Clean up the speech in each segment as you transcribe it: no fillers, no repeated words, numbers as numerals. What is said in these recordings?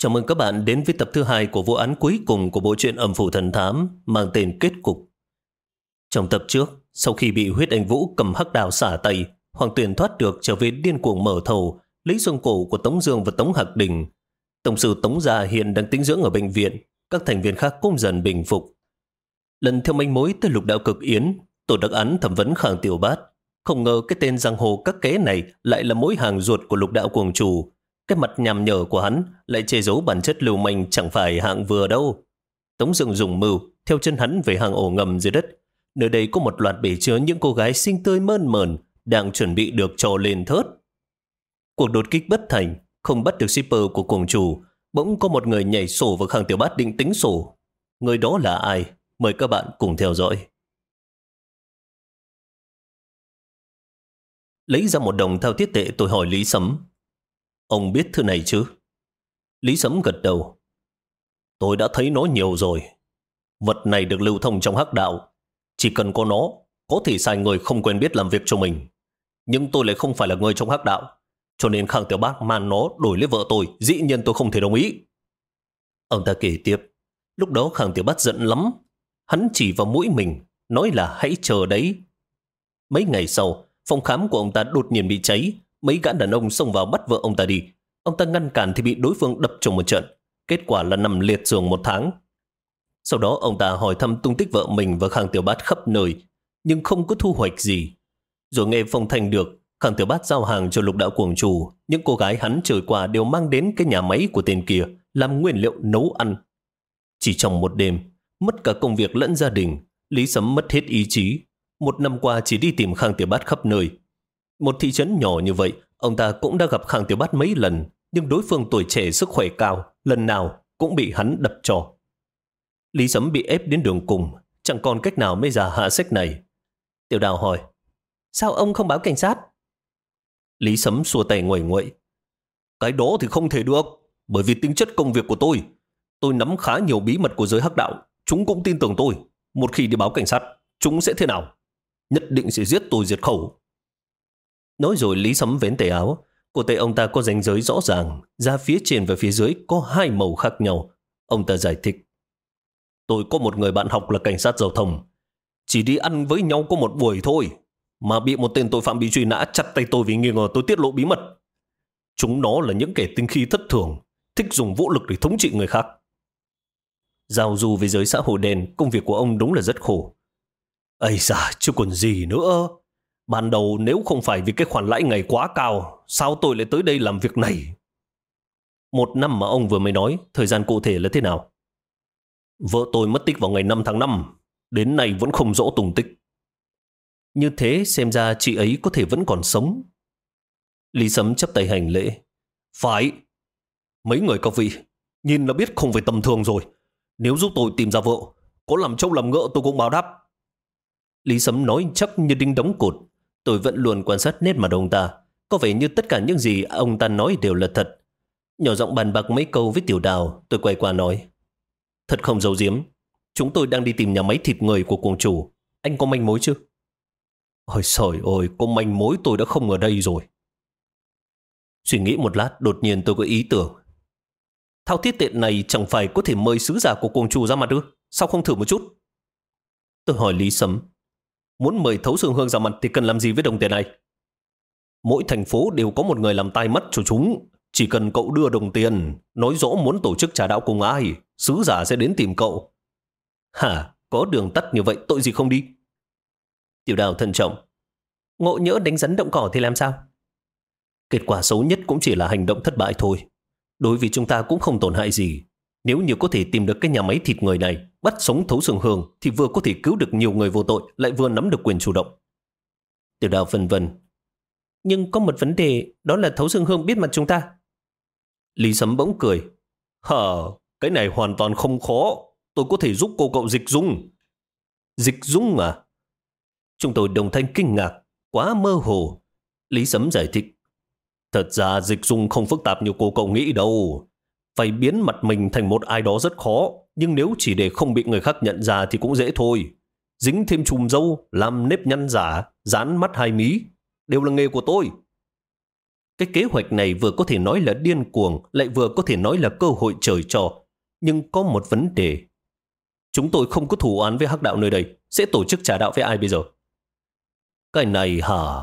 Chào mừng các bạn đến với tập thứ 2 của vụ án cuối cùng của bộ truyện Âm Phủ Thần Thám mang tên Kết Cục. Trong tập trước, sau khi bị Huyết Anh Vũ cầm hắc đào xả tay, Hoàng Tuyền thoát được trở về điên cuồng mở thầu, lấy xương cổ của Tống Dương và Tống Hạc Đình. Tổng sư Tống Gia hiện đang tĩnh dưỡng ở bệnh viện, các thành viên khác cũng dần bình phục. Lần theo manh mối tới Lục Đạo Cực Yến, tổ đặc án thẩm vấn Khang Tiểu Bát. Không ngờ cái tên giang hồ các ké này lại là mối hàng ruột của Lục Đạo Cuồng Chủ. Cái mặt nhằm nhở của hắn lại che giấu bản chất lưu manh chẳng phải hạng vừa đâu. Tống Dương dùng mưu theo chân hắn về hang ổ ngầm dưới đất. Nơi đây có một loạt bể chứa những cô gái xinh tươi mơn mởn đang chuẩn bị được trò lên thớt. Cuộc đột kích bất thành, không bắt được shipper của Cuồng Chủ. Bỗng có một người nhảy sổ vào Khang Tiểu Bát định tính sổ. Người đó là ai? Mời các bạn cùng theo dõi. Lấy ra 1 đồng thao thiết tệ, tôi hỏi Lý Sấm. Ông biết thứ này chứ? Lý Sấm gật đầu. Tôi đã thấy nó nhiều rồi. Vật này được lưu thông trong hắc đạo. Chỉ cần có nó, có thể sai người không quen biết làm việc cho mình. Nhưng tôi lại không phải là người trong hắc đạo. Cho nên Khang Tiểu Bát mang nó đổi lấy vợ tôi, dĩ nhiên tôi không thể đồng ý. Ông ta kể tiếp. Lúc đó Khang Tiểu Bát giận lắm. Hắn chỉ vào mũi mình, nói là hãy chờ đấy. Mấy ngày sau, phòng khám của ông ta đột nhiên bị cháy. Mấy gã đàn ông xông vào bắt vợ ông ta đi. Ông ta ngăn cản thì bị đối phương đập cho một trận. Kết quả là nằm liệt giường 1 tháng. Sau đó ông ta hỏi thăm tung tích vợ mình và Khang Tiểu Bát khắp nơi, nhưng không có thu hoạch gì. Rồi nghe phong thanh được, Khang Tiểu Bát giao hàng cho Lục Đạo Cuồng Chủ. Những cô gái hắn trời qua đều mang đến cái nhà máy của tên kia làm nguyên liệu nấu ăn. Chỉ trong một đêm, mất cả công việc lẫn gia đình, Lý Sấm mất hết ý chí. 1 năm qua chỉ đi tìm Khang Tiểu Bát khắp nơi. Một thị trấn nhỏ như vậy, ông ta cũng đã gặp Khang Tiểu Bát mấy lần, nhưng đối phương tuổi trẻ sức khỏe cao, lần nào cũng bị hắn đập cho. Lý Sấm bị ép đến đường cùng, chẳng còn cách nào mới ra hạ sách này. Tiểu Đào hỏi, sao ông không báo cảnh sát? Lý Sấm xua tay nguẩy nguậy. Cái đó thì không thể được, bởi vì tính chất công việc của tôi nắm khá nhiều bí mật của giới hắc đạo. Chúng cũng tin tưởng tôi. Một khi đi báo cảnh sát, chúng sẽ thế nào? Nhất định sẽ giết tôi diệt khẩu. Nói rồi Lý Sấm vén tay áo. Cổ tay ông ta có ranh giới rõ ràng, ra phía trên và phía dưới có 2 màu khác nhau. Ông ta giải thích. Tôi có một người bạn học là cảnh sát giao thông. Chỉ đi ăn với nhau có 1 buổi thôi, mà bị một tên tội phạm bị truy nã chặt tay tôi vì nghi ngờ tôi tiết lộ bí mật. Chúng nó là những kẻ tinh khí thất thường, thích dùng vũ lực để thống trị người khác. Giao du với giới xã hội đen, công việc của ông đúng là rất khổ. Ây da, chứ còn gì nữa. Ban đầu nếu không phải vì cái khoản lãi ngày quá cao, sao tôi lại tới đây làm việc này? 1 năm mà ông vừa mới nói, thời gian cụ thể là thế nào? Vợ tôi mất tích vào ngày 5 tháng 5, đến nay vẫn không rõ tung tích. Như thế xem ra chị ấy có thể vẫn còn sống. Lý Sấm chắp tay hành lễ. Phải. Mấy người các vị, nhìn là biết không phải tầm thường rồi. Nếu giúp tôi tìm ra vợ, có làm trâu làm ngựa tôi cũng báo đáp. Lý Sấm nói chắc như đinh đóng cột. Tôi vẫn luôn quan sát nét mặt ông ta. Có vẻ như tất cả những gì ông ta nói đều là thật. Nhỏ giọng bàn bạc mấy câu với Tiểu Đào, tôi quay qua nói. Thật không giấu giếm, chúng tôi đang đi tìm nhà máy thịt người của Cuồng Chủ. Anh có manh mối chứ? Ôi trời ơi, có manh mối tôi đã không ở đây rồi. Suy nghĩ một lát, đột nhiên tôi có ý tưởng. Thao thiết tệ này chẳng phải có thể mời sứ giả của Cuồng Chủ ra mặt ư? Sao không thử một chút? Tôi hỏi Lý Sấm. Muốn mời Thấu Sương Hương ra mặt thì cần làm gì với đồng tiền này? Mỗi thành phố đều có một người làm tai mắt cho chúng. Chỉ cần cậu đưa đồng tiền, nói rõ muốn tổ chức trà đạo cùng ai, sứ giả sẽ đến tìm cậu. Hả? Có đường tắt như vậy tội gì không đi? Tiểu Đào thận trọng. Ngộ nhỡ đánh rắn động cỏ thì làm sao? Kết quả xấu nhất cũng chỉ là hành động thất bại thôi. Đối với chúng ta cũng không tổn hại gì. Nếu như có thể tìm được cái nhà máy thịt người này, bắt sống Thấu Sương Hương thì vừa có thể cứu được nhiều người vô tội, lại vừa nắm được quyền chủ động. Tiểu Đào vân vân. Nhưng có một vấn đề, đó là Thấu Sương Hương biết mặt chúng ta. Lý Sấm bỗng cười. Cái này hoàn toàn không khó. Tôi có thể giúp cô cậu dịch dung. Dịch dung à? Chúng tôi đồng thanh kinh ngạc. Quá mơ hồ. Lý Sấm giải thích. Thật ra dịch dung không phức tạp như cô cậu nghĩ đâu. Phải biến mặt mình thành một ai đó rất khó. Nhưng nếu chỉ để không bị người khác nhận ra thì cũng dễ thôi. Dính thêm chùm râu, làm nếp nhăn giả, dán mắt 2 mí. Đều là nghề của tôi. Cái kế hoạch này vừa có thể nói là điên cuồng, lại vừa có thể nói là cơ hội trời cho. Nhưng có một vấn đề. Chúng tôi không có thù oán với hắc đạo nơi đây, sẽ tổ chức trả đạo với ai bây giờ? Cái này hả?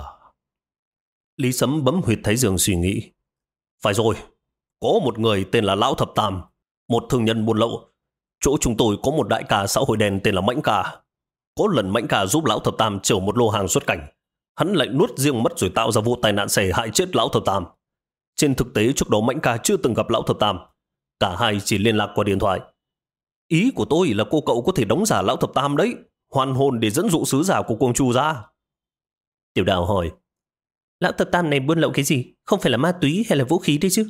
Lý Sấm bấm huyệt thái dương suy nghĩ. Phải rồi, có một người tên là Lão Thập Tam, một thương nhân buôn lậu. Chỗ chúng tôi có một đại ca xã hội đen tên là Mãnh Ca. Có lần Mãnh Ca giúp Lão Thập Tam chở một lô hàng xuất cảnh. Hắn lại nuốt riêng mất rồi tạo ra vụ tai nạn xe hại chết Lão Thập Tam. Trên thực tế trước đó Mãnh Ca chưa từng gặp Lão Thập Tam. Cả hai chỉ liên lạc qua điện thoại. Ý của tôi là cô cậu có thể đóng giả Lão Thập Tam đấy, hoàn hồn để dẫn dụ sứ giả của Quang Chu ra. Tiểu Đào hỏi, Lão Thập Tam này buôn lậu cái gì? Không phải là ma túy hay là vũ khí đấy chứ?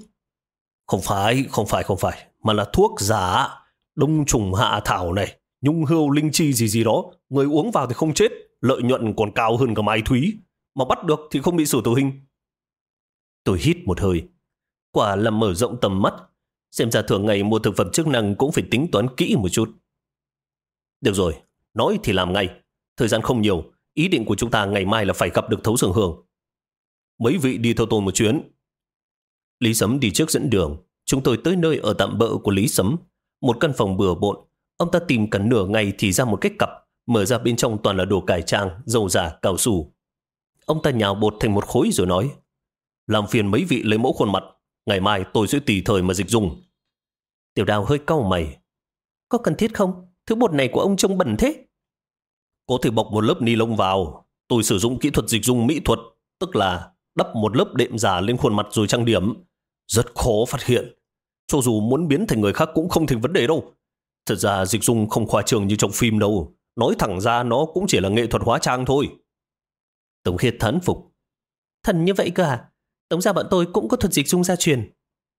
Không phải, mà là thuốc giả, đông trùng hạ thảo này, nhung hươu linh chi gì đó. Người uống vào thì không chết, lợi nhuận còn cao hơn cả mai thúy. Mà bắt được thì không bị xử tử hình. Tôi hít một hơi. Quả là mở rộng tầm mắt. Xem ra thường ngày mua thực phẩm chức năng cũng phải tính toán kỹ một chút. Được rồi, nói thì làm ngay. Thời gian không nhiều, ý định của chúng ta ngày mai là phải gặp được Thấu Sường Hương. Mấy vị đi theo tôi một chuyến. Lý Sấm đi trước dẫn đường. Chúng tôi tới nơi ở tạm bợ của Lý Sấm. Một căn phòng bừa bộn. Ông ta tìm cả nửa ngày thì ra một cái cặp. Mở ra bên trong toàn là đồ cải trang, dầu giả, cao su. Ông ta nhào bột thành một khối rồi nói, làm phiền mấy vị lấy mẫu khuôn mặt. Ngày mai tôi sẽ tùy thời mà dịch dùng. Tiểu Đào hơi cau mày. Có cần thiết không? Thứ bột này của ông trông bẩn thế. Có thể bọc một lớp ni lông vào. Tôi sử dụng kỹ thuật dịch dung mỹ thuật, tức là đắp một lớp đệm giả lên khuôn mặt rồi trang điểm. Rất khó phát hiện. Cho dù muốn biến thành người khác cũng không thành vấn đề đâu. Thật ra dịch dung không khoa trương như trong phim đâu. Nói thẳng ra nó cũng chỉ là nghệ thuật hóa trang thôi. Tống Khiết thán phục. Thần như vậy cơ à? Tống gia bọn tôi cũng có thuật dịch dung gia truyền.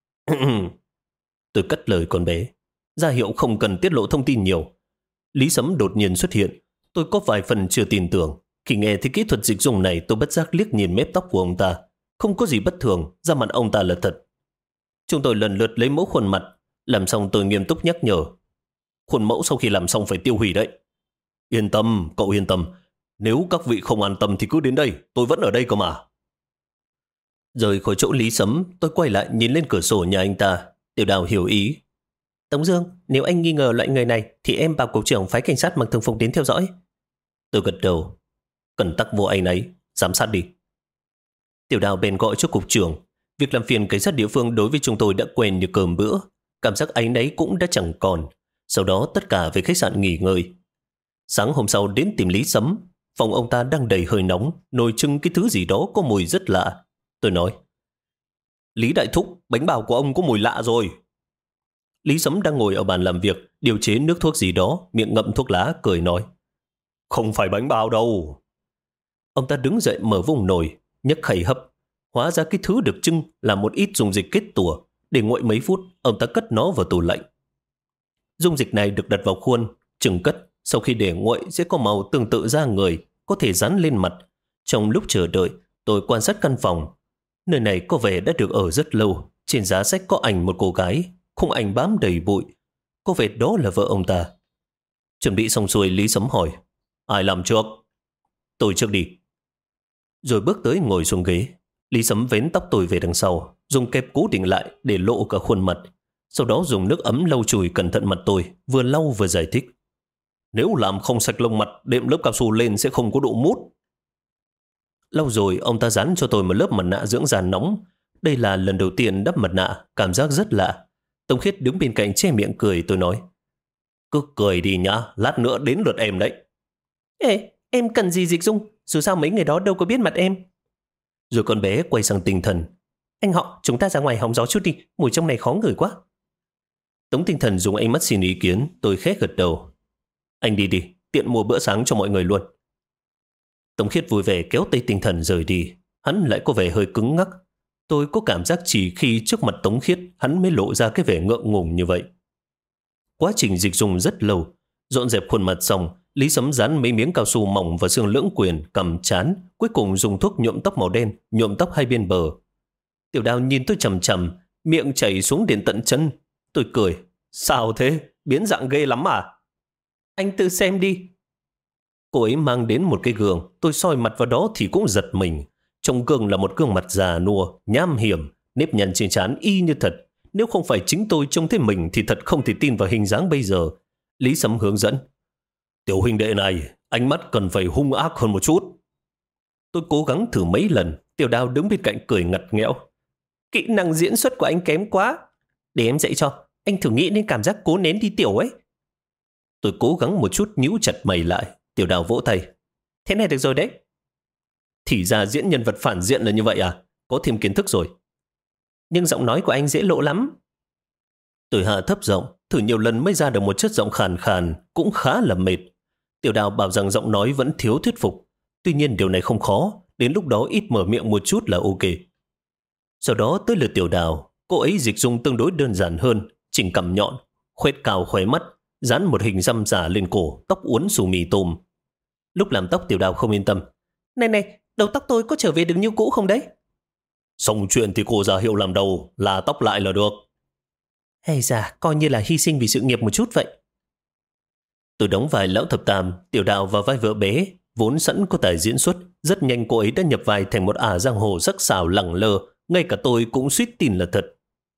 Tôi cắt lời con bé, ra hiệu không cần tiết lộ thông tin nhiều. Lý Sấm đột nhiên xuất hiện. Tôi có vài phần chưa tin tưởng. Khi nghe thấy kỹ thuật dịch dung này, tôi bất giác liếc nhìn mép tóc của ông ta. Không có gì bất thường, da mặt ông ta là thật. Chúng tôi lần lượt lấy mẫu khuôn mặt. Làm xong tôi nghiêm túc nhắc nhở, khuôn mẫu sau khi làm xong phải tiêu hủy đấy. Yên tâm, cậu yên tâm. Nếu các vị không an tâm thì cứ đến đây, tôi vẫn ở đây cơ mà. Rời khỏi chỗ Lý Sấm, tôi quay lại nhìn lên cửa sổ nhà anh ta. Tiểu Đào hiểu ý. Tống Dương, nếu anh nghi ngờ loại người này thì em bảo cục trưởng phái cảnh sát mặc thường phục đến theo dõi. Tôi gật đầu. Cần tắc vô anh ấy, giám sát đi. Tiểu Đào bèn gọi cho cục trưởng. Việc làm phiền cảnh sát địa phương đối với chúng tôi đã quen như cơm bữa. Cảm giác áy náy cũng đã chẳng còn. Sau đó tất cả về khách sạn nghỉ ngơi. Sáng hôm sau đến tìm Lý Sấm. Phòng ông ta đang đầy hơi nóng, nồi trưng cái thứ gì đó có mùi rất lạ. Tôi nói, Lý đại thúc, bánh bao của ông có mùi lạ rồi. Lý Sấm đang ngồi ở bàn làm việc, điều chế nước thuốc gì đó, miệng ngậm thuốc lá, cười nói, không phải bánh bao đâu. Ông ta đứng dậy mở vùng nồi, nhấc khay hấp. Hóa ra cái thứ được trưng là một ít dung dịch kết tủa. Để nguội mấy phút, ông ta cất nó vào tủ lạnh. Dung dịch này được đặt vào khuôn, chừng cất. Sau khi để nguội sẽ có màu tương tự da người, có thể dán lên mặt. Trong lúc chờ đợi, tôi quan sát căn phòng. Nơi này có vẻ đã được ở rất lâu. Trên giá sách có ảnh một cô gái, khung ảnh bám đầy bụi. Có vẻ đó là vợ ông ta. Chuẩn bị xong xuôi, Lý Sấm hỏi, ai làm trước? Tôi trước đi. Rồi bước tới ngồi xuống ghế. Lý Sấm vén tóc tôi về đằng sau, dùng kẹp cố định lại để lộ cả khuôn mặt. Sau đó dùng nước ấm lau chùi cẩn thận mặt tôi, vừa lau vừa giải thích. Nếu làm không sạch lông mặt, đệm lớp cao su lên sẽ không có độ mút. Lau rồi, ông ta dán cho tôi một lớp mặt nạ dưỡng da nóng. Đây là lần đầu tiên đắp mặt nạ, cảm giác rất lạ. Tống Khiết đứng bên cạnh che miệng cười, tôi nói, cứ cười đi nhá, lát nữa đến lượt em đấy. Ê, em cần gì dịch dung, dù sao mấy người đó đâu có biết mặt em. Rồi con bé quay sang Tinh Thần. Anh họ, chúng ta ra ngoài hóng gió chút đi, mùi trong này khó ngửi quá. Tống Tinh Thần dùng ánh mắt xin ý kiến, tôi khẽ gật đầu. Anh đi đi, tiện mua bữa sáng cho mọi người luôn. Tống Khiết vui vẻ kéo tay Tinh Thần rời đi. Hắn lại có vẻ hơi cứng ngắc. Tôi có cảm giác chỉ khi trước mặt Tống Khiết hắn mới lộ ra cái vẻ ngượng ngùng như vậy. Quá trình dịch dùng rất lâu. Dọn dẹp khuôn mặt xong, Lý Sấm dán mấy miếng cao su mỏng vào xương lưỡng quyền, cầm chán, cuối cùng dùng thuốc nhuộm tóc màu đen, nhuộm tóc hai bên bờ. Tiểu Đào nhìn tôi chằm chằm, miệng chảy xuống đến tận chân. Tôi cười, sao thế, biến dạng ghê lắm à? Anh tự xem đi. Cô ấy mang đến một cái gương, tôi soi mặt vào đó thì cũng giật mình. Trong gương là một gương mặt già nua, nham hiểm, nếp nhăn trên trán y như thật. Nếu không phải chính tôi trông thấy mình thì thật không thể tin vào hình dáng bây giờ. Lý Sấm hướng dẫn. Tiểu huynh đệ này, ánh mắt cần phải hung ác hơn một chút. Tôi cố gắng thử mấy lần, Tiểu Đào đứng bên cạnh cười ngặt nghẽo. Kỹ năng diễn xuất của anh kém quá. Để em dạy cho, anh thử nghĩ đến cảm giác cố nén đi tiểu ấy. Tôi cố gắng một chút nhíu chặt mày lại. Tiểu Đào vỗ tay. Thế này được rồi đấy. Thì ra diễn nhân vật phản diện là như vậy à? Có thêm kiến thức rồi. Nhưng giọng nói của anh dễ lộ lắm. Tôi hạ thấp giọng, thử nhiều lần mới ra được một chất giọng khàn khàn, cũng khá là mệt. Tiểu Đào bảo rằng giọng nói vẫn thiếu thuyết phục. Tuy nhiên điều này không khó, đến lúc đó ít mở miệng một chút là ok. Sau đó tới lượt Tiểu Đào, cô ấy dịch dung tương đối đơn giản hơn, chỉnh cằm nhọn, khuét cao khóe mắt, dán một hình xăm giả lên cổ, tóc uốn xù mì tôm. Lúc làm tóc Tiểu Đào không yên tâm. Này, đầu tóc tôi có trở về được như cũ không đấy? Xong chuyện thì cô ra hiệu làm đầu, là tóc lại là được. Hay da, coi như là hy sinh vì sự nghiệp một chút vậy. Tôi đóng vai lão thập tam, Tiểu Đào vào vai vợ bé, vốn sẵn có tài diễn xuất. Rất nhanh cô ấy đã nhập vai thành một ả giang hồ sắc sảo lẳng lơ, ngay cả tôi cũng suýt tin là thật.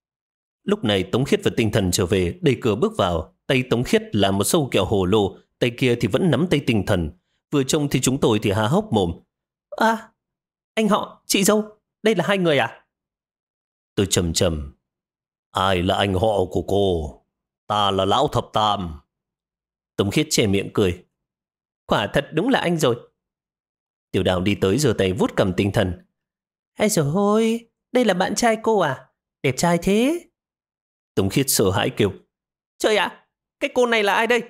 Lúc này Tống Khiết và Tinh Thần trở về, đẩy cửa bước vào. Tay Tống Khiết là một sâu kẹo hồ lô, tay kia thì vẫn nắm tay Tinh Thần. Vừa trông thì chúng tôi thì há hốc mồm. À, anh họ, chị dâu, đây là hai người à? Tôi trầm trầm. Ai là anh họ của cô? Ta là lão thập tam. Tống Khiết che miệng cười. Quả thật đúng là anh rồi. Tiểu Đào đi tới giơ tay vuốt cầm Tinh Thần. Hay rồi ôi, đây là bạn trai cô à? Đẹp trai thế. Tống Khiết sợ hãi kêu. Trời ạ, cái cô này là ai đây?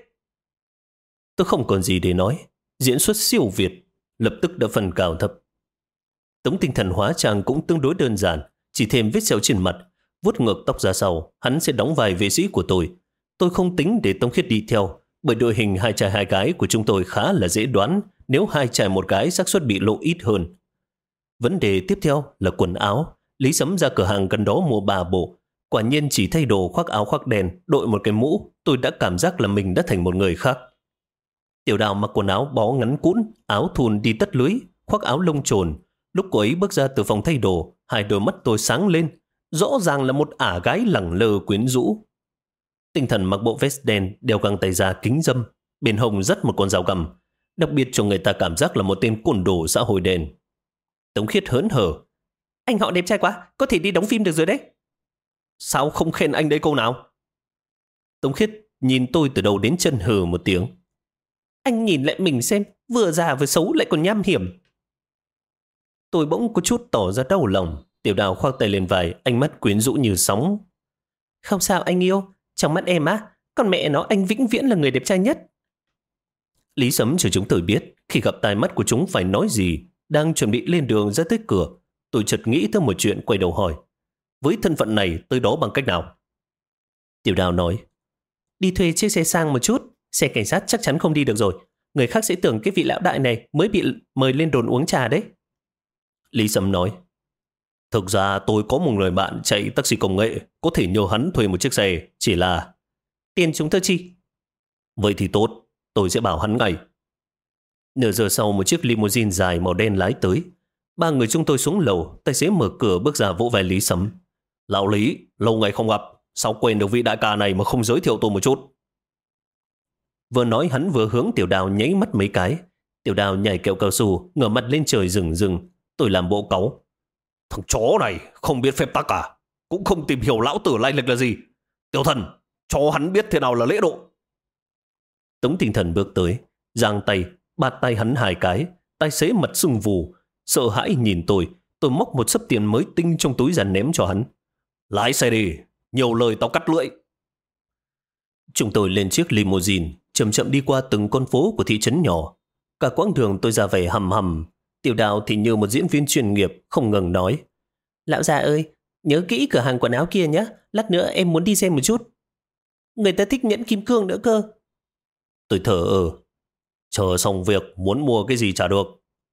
Tôi không còn gì để nói. Diễn xuất siêu việt, lập tức đã phần cao thấp. Tống Tinh Thần hóa trang cũng tương đối đơn giản, chỉ thêm vết sẹo trên mặt, vuốt ngược tóc ra sau, hắn sẽ đóng vai vệ sĩ của tôi. Tôi không tính để Tống Khiết đi theo, bởi đội hình hai trai hai gái của chúng tôi khá là dễ đoán, nếu hai trai một gái xác suất bị lộ ít hơn. Vấn đề tiếp theo là quần áo. Lý Sấm ra cửa hàng gần đó mua 3 bộ. Quả nhiên chỉ thay đồ khoác áo khoác đen, đội một cái mũ, tôi đã cảm giác là mình đã thành một người khác. Tiểu Đào mặc quần áo bó ngắn cũn, áo thun đi tất lưới, khoác áo lông trồn. Lúc cô ấy bước ra từ phòng thay đồ, hai đôi mắt tôi sáng lên. Rõ ràng là một ả gái lẳng lơ quyến rũ. Tinh Thần mặc bộ vest đen, đeo găng tay da kính râm, bên hông dắt một con dao găm, đặc biệt cho người ta cảm giác là một tên côn đồ xã hội đen. Tống Khiết hớn hở. Anh họ đẹp trai quá, có thể đi đóng phim được rồi đấy. Sao không khen anh đấy câu nào? Tống Khiết nhìn tôi từ đầu đến chân hừ một tiếng. Anh nhìn lại mình xem, vừa già vừa xấu lại còn nham hiểm. Tôi bỗng có chút tỏ ra đau lòng. Tiểu Đào khoác tay lên vai, ánh mắt quyến rũ như sóng. Không sao anh yêu, trong mắt em á, còn mẹ nó anh vĩnh viễn là người đẹp trai nhất. Lý Sấm cho chúng tôi biết, khi gặp tai mắt của chúng phải nói gì. Đang chuẩn bị lên đường ra tới cửa, tôi chợt nghĩ tới một chuyện, quay đầu hỏi. Với thân phận này tới đó bằng cách nào? Tiểu Đào nói. Đi thuê chiếc xe sang một chút, xe cảnh sát chắc chắn không đi được rồi. Người khác sẽ tưởng cái vị lão đại này mới bị mời lên đồn uống trà đấy. Lý Sấm nói. Thực ra tôi có một người bạn chạy taxi công nghệ, có thể nhờ hắn thuê một chiếc xe, chỉ là... Tiền chúng tôi chi? Vậy thì tốt, tôi sẽ bảo hắn ngay. Nửa giờ sau một chiếc limousine dài màu đen lái tới. Ba người chúng tôi xuống lầu, tài xế mở cửa bước ra vỗ vai Lý Sấm. Lão Lý, lâu ngày không gặp, sao quên được vị đại ca này mà không giới thiệu tôi một chút? Vừa nói hắn vừa hướng Tiểu Đào nháy mắt mấy cái. Tiểu Đào nhảy kẹo cao su, ngửa mặt lên trời rừng rừng. Tôi làm bộ cáu. Thằng chó này không biết phép tắc à? Cũng không tìm hiểu lão tử lai lịch là gì. Tiểu Thần, cho hắn biết thế nào là lễ độ. Tống Tinh Thần bước tới, giang tay, bạt tay hắn hai cái. Tài xế mặt sưng vù, sợ hãi nhìn tôi móc một xấp tiền mới tinh trong túi ra ném cho hắn. Lái xe đi, nhiều lời tao cắt lưỡi. Chúng tôi lên chiếc limousine, chậm chậm đi qua từng con phố của thị trấn nhỏ. Cả quãng đường tôi ra vẻ hầm hầm. Tiểu Đào thì như một diễn viên chuyên nghiệp, không ngừng nói. Lão già ơi, nhớ kỹ cửa hàng quần áo kia nhé, lát nữa em muốn đi xem một chút. Người ta thích nhẫn kim cương nữa cơ. Tôi thở chờ xong việc muốn mua cái gì trả được.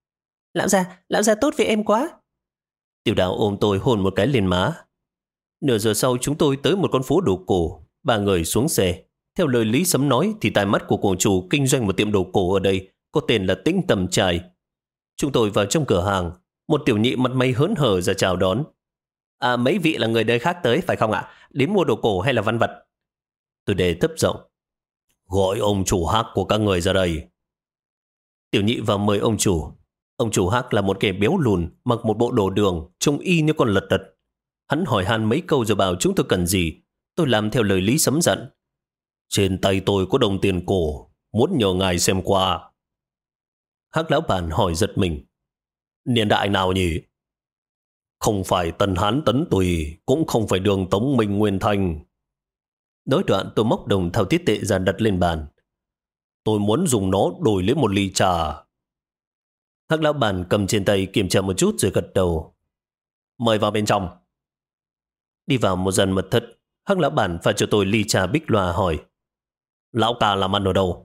Lão già tốt với em quá. Tiểu Đào ôm tôi hôn một cái lên má. Nửa giờ sau chúng tôi tới một con phố đồ cổ. Ba người xuống xe. Theo lời Lý Sấm nói thì tai mắt của cổ chủ kinh doanh một tiệm đồ cổ ở đây có tên là Tĩnh Tâm Trai. Chúng tôi vào trong cửa hàng. Một tiểu nhị mặt mày hớn hở ra chào đón. Mấy vị là người nơi khác tới phải không ạ? Đến mua đồ cổ hay là văn vật? Tôi đề thấp giọng. Gọi ông chủ Hắc của các người ra đây. Tiểu nhị vào mời ông chủ. Ông chủ Hắc là một kẻ béo lùn, mặc một bộ đồ đường, trông y như con lật đật. Hắn hỏi han mấy câu rồi bảo chúng tôi cần gì. Tôi làm theo lời Lý Sấm dặn. Trên tay tôi có đồng tiền cổ, muốn nhờ ngài xem qua. Hắc lão bản hỏi giật mình. Niên đại nào nhỉ? Không phải Tần Hán Tấn Tùy, cũng không phải Đường Tống Minh Nguyên Thanh. Nói đoạn tôi móc đồng thao thiết tệ ra đặt lên bàn. Tôi muốn dùng nó đổi lấy một ly trà. Hắc lão bản cầm trên tay kiểm tra một chút rồi gật đầu. Mời vào bên trong. Đi vào một gian mật thất, Hắc lão bản pha cho tôi ly trà bích loa hỏi. Lão ca làm ăn ở đâu?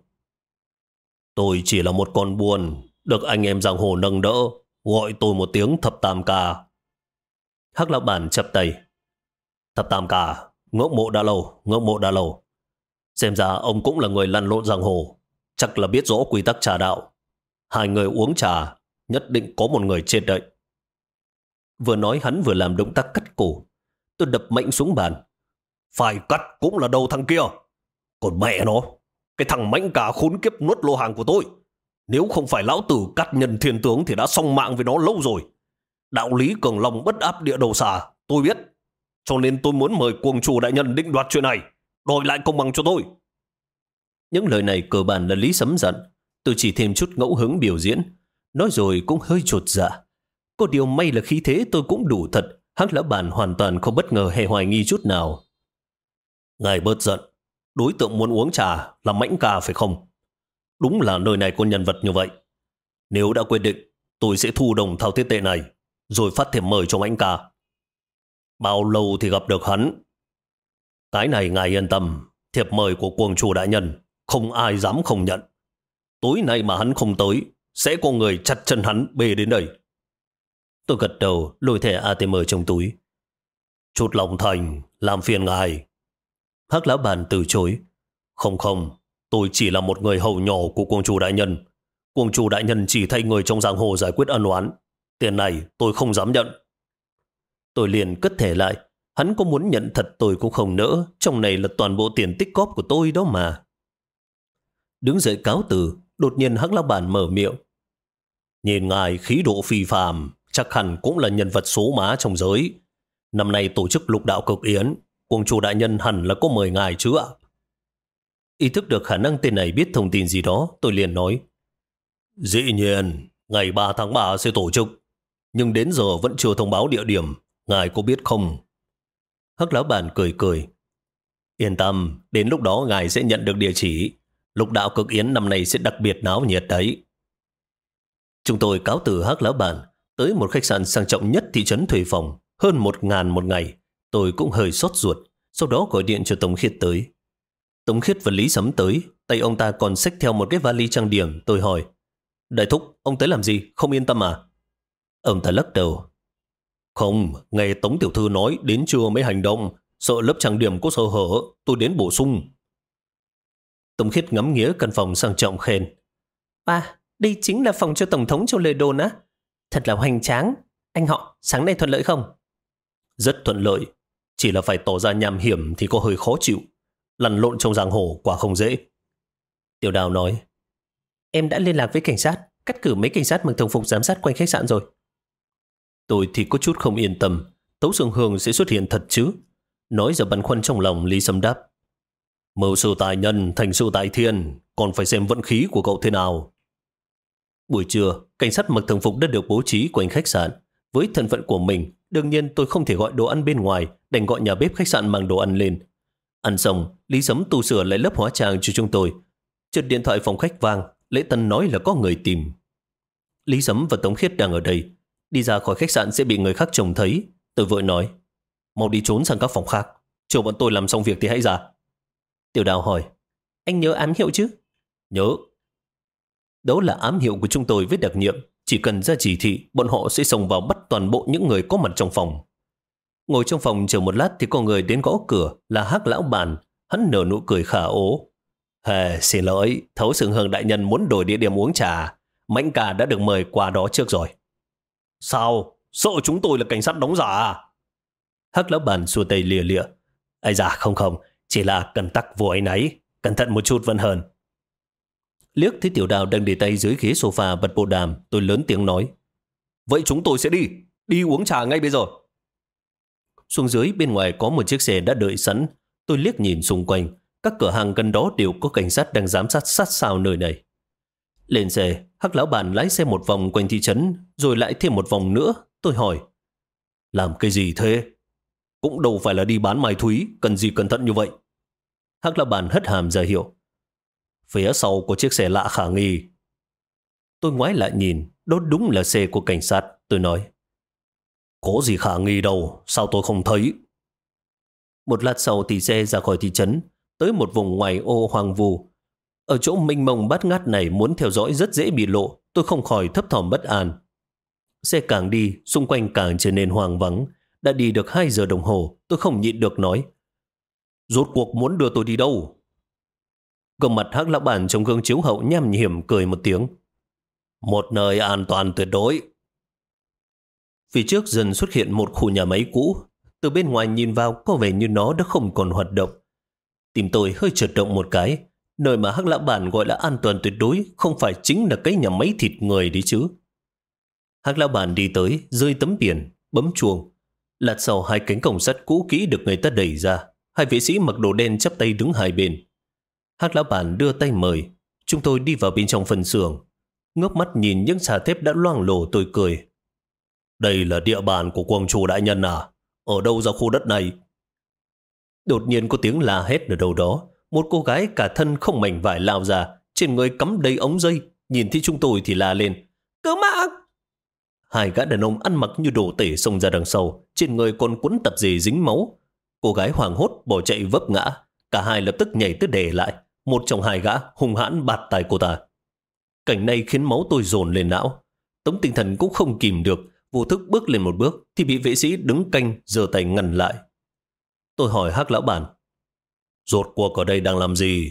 Tôi chỉ là một con buôn, được anh em giang hồ nâng đỡ, gọi tôi một tiếng Thập Tam Ca. Hắc lão bản chắp tay. Thập Tam Ca, ngưỡng mộ đã lâu, ngưỡng mộ đã lâu. Xem ra ông cũng là người lăn lộn giang hồ, chắc là biết rõ quy tắc trà đạo. Hai người uống trà, nhất định có một người chết đậy. Vừa nói hắn vừa làm động tác cắt cổ. Tôi đập mạnh xuống bàn. Phải cắt cũng là đầu thằng kia. Còn mẹ nó, cái thằng mãnh cả khốn kiếp nuốt lô hàng của tôi. Nếu không phải lão tử cắt nhân thiên tướng thì đã xong mạng với nó lâu rồi. Đạo lý cường lòng bất áp địa đầu xà, tôi biết. Cho nên tôi muốn mời cuồng chủ đại nhân định đoạt chuyện này, đòi lại công bằng cho tôi. Những lời này cơ bản là Lý Sấm dặn. Tôi chỉ thêm chút ngẫu hứng biểu diễn. Nói rồi cũng hơi chột dạ. Có điều may là khí thế tôi cũng đủ thật. Hắc lão bản hoàn toàn không bất ngờ hay hoài nghi chút nào. Ngài bớt giận. Đối tượng muốn uống trà là Mãnh Ca phải không? Đúng là nơi này có nhân vật như vậy. Nếu đã quyết định, tôi sẽ thu đồng thao thiết tệ này, rồi phát thiệp mời cho Mãnh Ca. Bao lâu thì gặp được hắn? Cái này ngài yên tâm, thiệp mời của cuồng chủ đại nhân, không ai dám không nhận. Tối nay mà hắn không tới, sẽ có người chặt chân hắn bê đến đây. Tôi gật đầu, lôi thẻ ATM trong túi. Chút lòng thành, làm phiền ngài. Hắc lão bản từ chối. Không, tôi chỉ là một người hầu nhỏ của cuồng chủ đại nhân. Cuồng chủ đại nhân chỉ thay người trong giang hồ giải quyết ân oán. Tiền này tôi không dám nhận. Tôi liền cất thẻ lại. Hắn có muốn nhận thật tôi cũng không nỡ. Trong này là toàn bộ tiền tích cóp của tôi đó mà. Đứng dậy cáo từ, đột nhiên Hắc lão bản mở miệng. Nhìn ngài khí độ phi phàm, chắc hẳn cũng là nhân vật số má trong giới. Năm nay tổ chức lục đạo cực yến, cuồng chủ đại nhân hẳn là có mời ngài chứ ạ? Ý thức được khả năng tên này biết thông tin gì đó, tôi liền nói. Dĩ nhiên, ngày 3 tháng 3 sẽ tổ chức, nhưng đến giờ vẫn chưa thông báo địa điểm, ngài có biết không? Hắc lão bản cười cười. Yên tâm, đến lúc đó ngài sẽ nhận được địa chỉ. Lục đạo cực yến năm nay sẽ đặc biệt náo nhiệt đấy. Chúng tôi cáo từ Hắc lão bản tới một khách sạn sang trọng nhất thị trấn thuê phòng, hơn 1.000 một ngày. Tôi cũng hơi sốt ruột, sau đó gọi điện cho Tống Khiết tới. Tống Khiết và Lý Sấm tới, tay ông ta còn xách theo một cái vali trang điểm. Tôi hỏi, đại thúc, ông tới làm gì, không yên tâm à? Ông ta lắc đầu. Không, nghe Tống tiểu thư nói đến trưa mới hành động, sợ lớp trang điểm có sơ hở, tôi đến bổ sung. Tống Khiết ngắm nghía căn phòng sang trọng khen. Đây chính là phòng cho Tổng thống trong lời đồn á. Thật là hoành tráng. Anh họ, sáng nay thuận lợi không? Rất thuận lợi. Chỉ là phải tỏ ra nham hiểm thì có hơi khó chịu. Lăn lộn trong giang hồ quả không dễ. Tiểu Đào nói. Em đã liên lạc với cảnh sát, cắt cử mấy cảnh sát mặc thường phục giám sát quanh khách sạn rồi. Tôi thì có chút không yên tâm. Tấu Sương Hương sẽ xuất hiện thật chứ? Nói giờ băn khoăn trong lòng, Lý Sâm đáp. Mưu sự tài nhân, thành sự tài thiên, còn phải xem vận khí của cậu thế nào. Buổi trưa, cảnh sát mặc thường phục đã được bố trí quanh khách sạn. Với thân phận của mình, đương nhiên tôi không thể gọi đồ ăn bên ngoài, đành gọi nhà bếp khách sạn mang đồ ăn lên. Ăn xong, Lý Sấm tu sửa lại lớp hóa trang cho chúng tôi. Chợt điện thoại phòng khách vang, Lễ Tân nói là có người tìm. Lý Sấm và Tống Khiết đang ở đây. Đi ra khỏi khách sạn sẽ bị người khác trông thấy. Tôi vội nói, mau đi trốn sang các phòng khác. Chờ bọn tôi làm xong việc thì hãy ra. Tiểu Đào hỏi, anh nhớ ám hiệu chứ? Nhớ. Đó là ám hiệu của chúng tôi với đặc nhiệm. Chỉ cần ra chỉ thị, bọn họ sẽ xông vào bắt toàn bộ những người có mặt trong phòng. Ngồi trong phòng chờ một lát thì có người đến gõ cửa, là Hắc lão bản. Hắn nở nụ cười khả ố. Xin lỗi, Thấu Sương Hương đại nhân muốn đổi địa điểm uống trà. Mãnh Ca đã được mời qua đó trước rồi. Sao? Sợ chúng tôi là cảnh sát đóng giả à? Hắc lão bản xua tay lìa lịa. Ây da, không, chỉ là cần tắc vô áy náy, cẩn thận một chút vẫn hơn. Liếc thấy Tiểu Đào đang để tay dưới ghế sofa bật bộ đàm, tôi lớn tiếng nói. Vậy chúng tôi sẽ đi uống trà ngay bây giờ. Xuống dưới bên ngoài có một chiếc xe đã đợi sẵn. Tôi liếc nhìn xung quanh, các cửa hàng gần đó đều có cảnh sát đang giám sát sát sao nơi này. Lên xe, Hắc lão bản lái xe một vòng quanh thị trấn, rồi lại thêm một vòng nữa. Tôi hỏi, làm cái gì thế? Cũng đâu phải là đi bán mai thúy, cần gì cẩn thận như vậy? Hắc lão bản hất hàm ra hiệu. Phía sau có chiếc xe lạ khả nghi. Tôi ngoái lại nhìn, đó đúng là xe của cảnh sát. Tôi nói, có gì khả nghi đâu, sao tôi không thấy? Một lát sau thì xe ra khỏi thị trấn, tới một vùng ngoài ô hoang vu. Ở chỗ mênh mông bát ngát này muốn theo dõi rất dễ bị lộ, tôi không khỏi thấp thỏm bất an. Xe càng đi, xung quanh càng trở nên hoang vắng. Đã đi được 2 giờ đồng hồ, tôi không nhịn được nói, rốt cuộc muốn đưa tôi đi đâu? Gương mặt Hắc lão bản trong gương chiếu hậu nham hiểm cười một tiếng. Một nơi an toàn tuyệt đối. Phía trước dần xuất hiện một khu nhà máy cũ. Từ bên ngoài nhìn vào có vẻ như nó đã không còn hoạt động. Tim tôi hơi chợt động một cái. Nơi mà Hắc lão bản gọi là an toàn tuyệt đối không phải chính là cái nhà máy thịt người đấy chứ. Hắc lão bản đi tới, rơi tấm biển, bấm chuông. Lát sau 2 cánh cổng sắt cũ kỹ được người ta đẩy ra. 2 vệ sĩ mặc đồ đen chắp tay đứng hai bên. Hắc lão bản đưa tay mời. Chúng tôi đi vào bên trong phân xưởng. Ngước mắt nhìn những xà thép đã loang lổ, tôi cười. Đây là địa bàn của quang chủ đại nhân à? Ở đâu ra khu đất này? Đột nhiên có tiếng la hét ở đâu đó. Một cô gái cả thân không mảnh vải lao ra, trên người cắm đầy ống dây. Nhìn thấy chúng tôi thì la lên, cứu mạng! 2 gã đàn ông ăn mặc như đồ tể xông ra đằng sau, trên người còn quấn tập dề dính máu. Cô gái hoảng hốt bỏ chạy vấp ngã. Cả hai lập tức nhảy tới đè lại. Một trong 2 gã hung hãn bạt tai cô ta. Cảnh này khiến máu tôi dồn lên não. Tống Tinh Thần cũng không kìm được, vô thức bước lên một bước thì bị vệ sĩ đứng canh giơ tay ngăn lại. Tôi hỏi Hắc lão bản, rốt cuộc ở đây đang làm gì?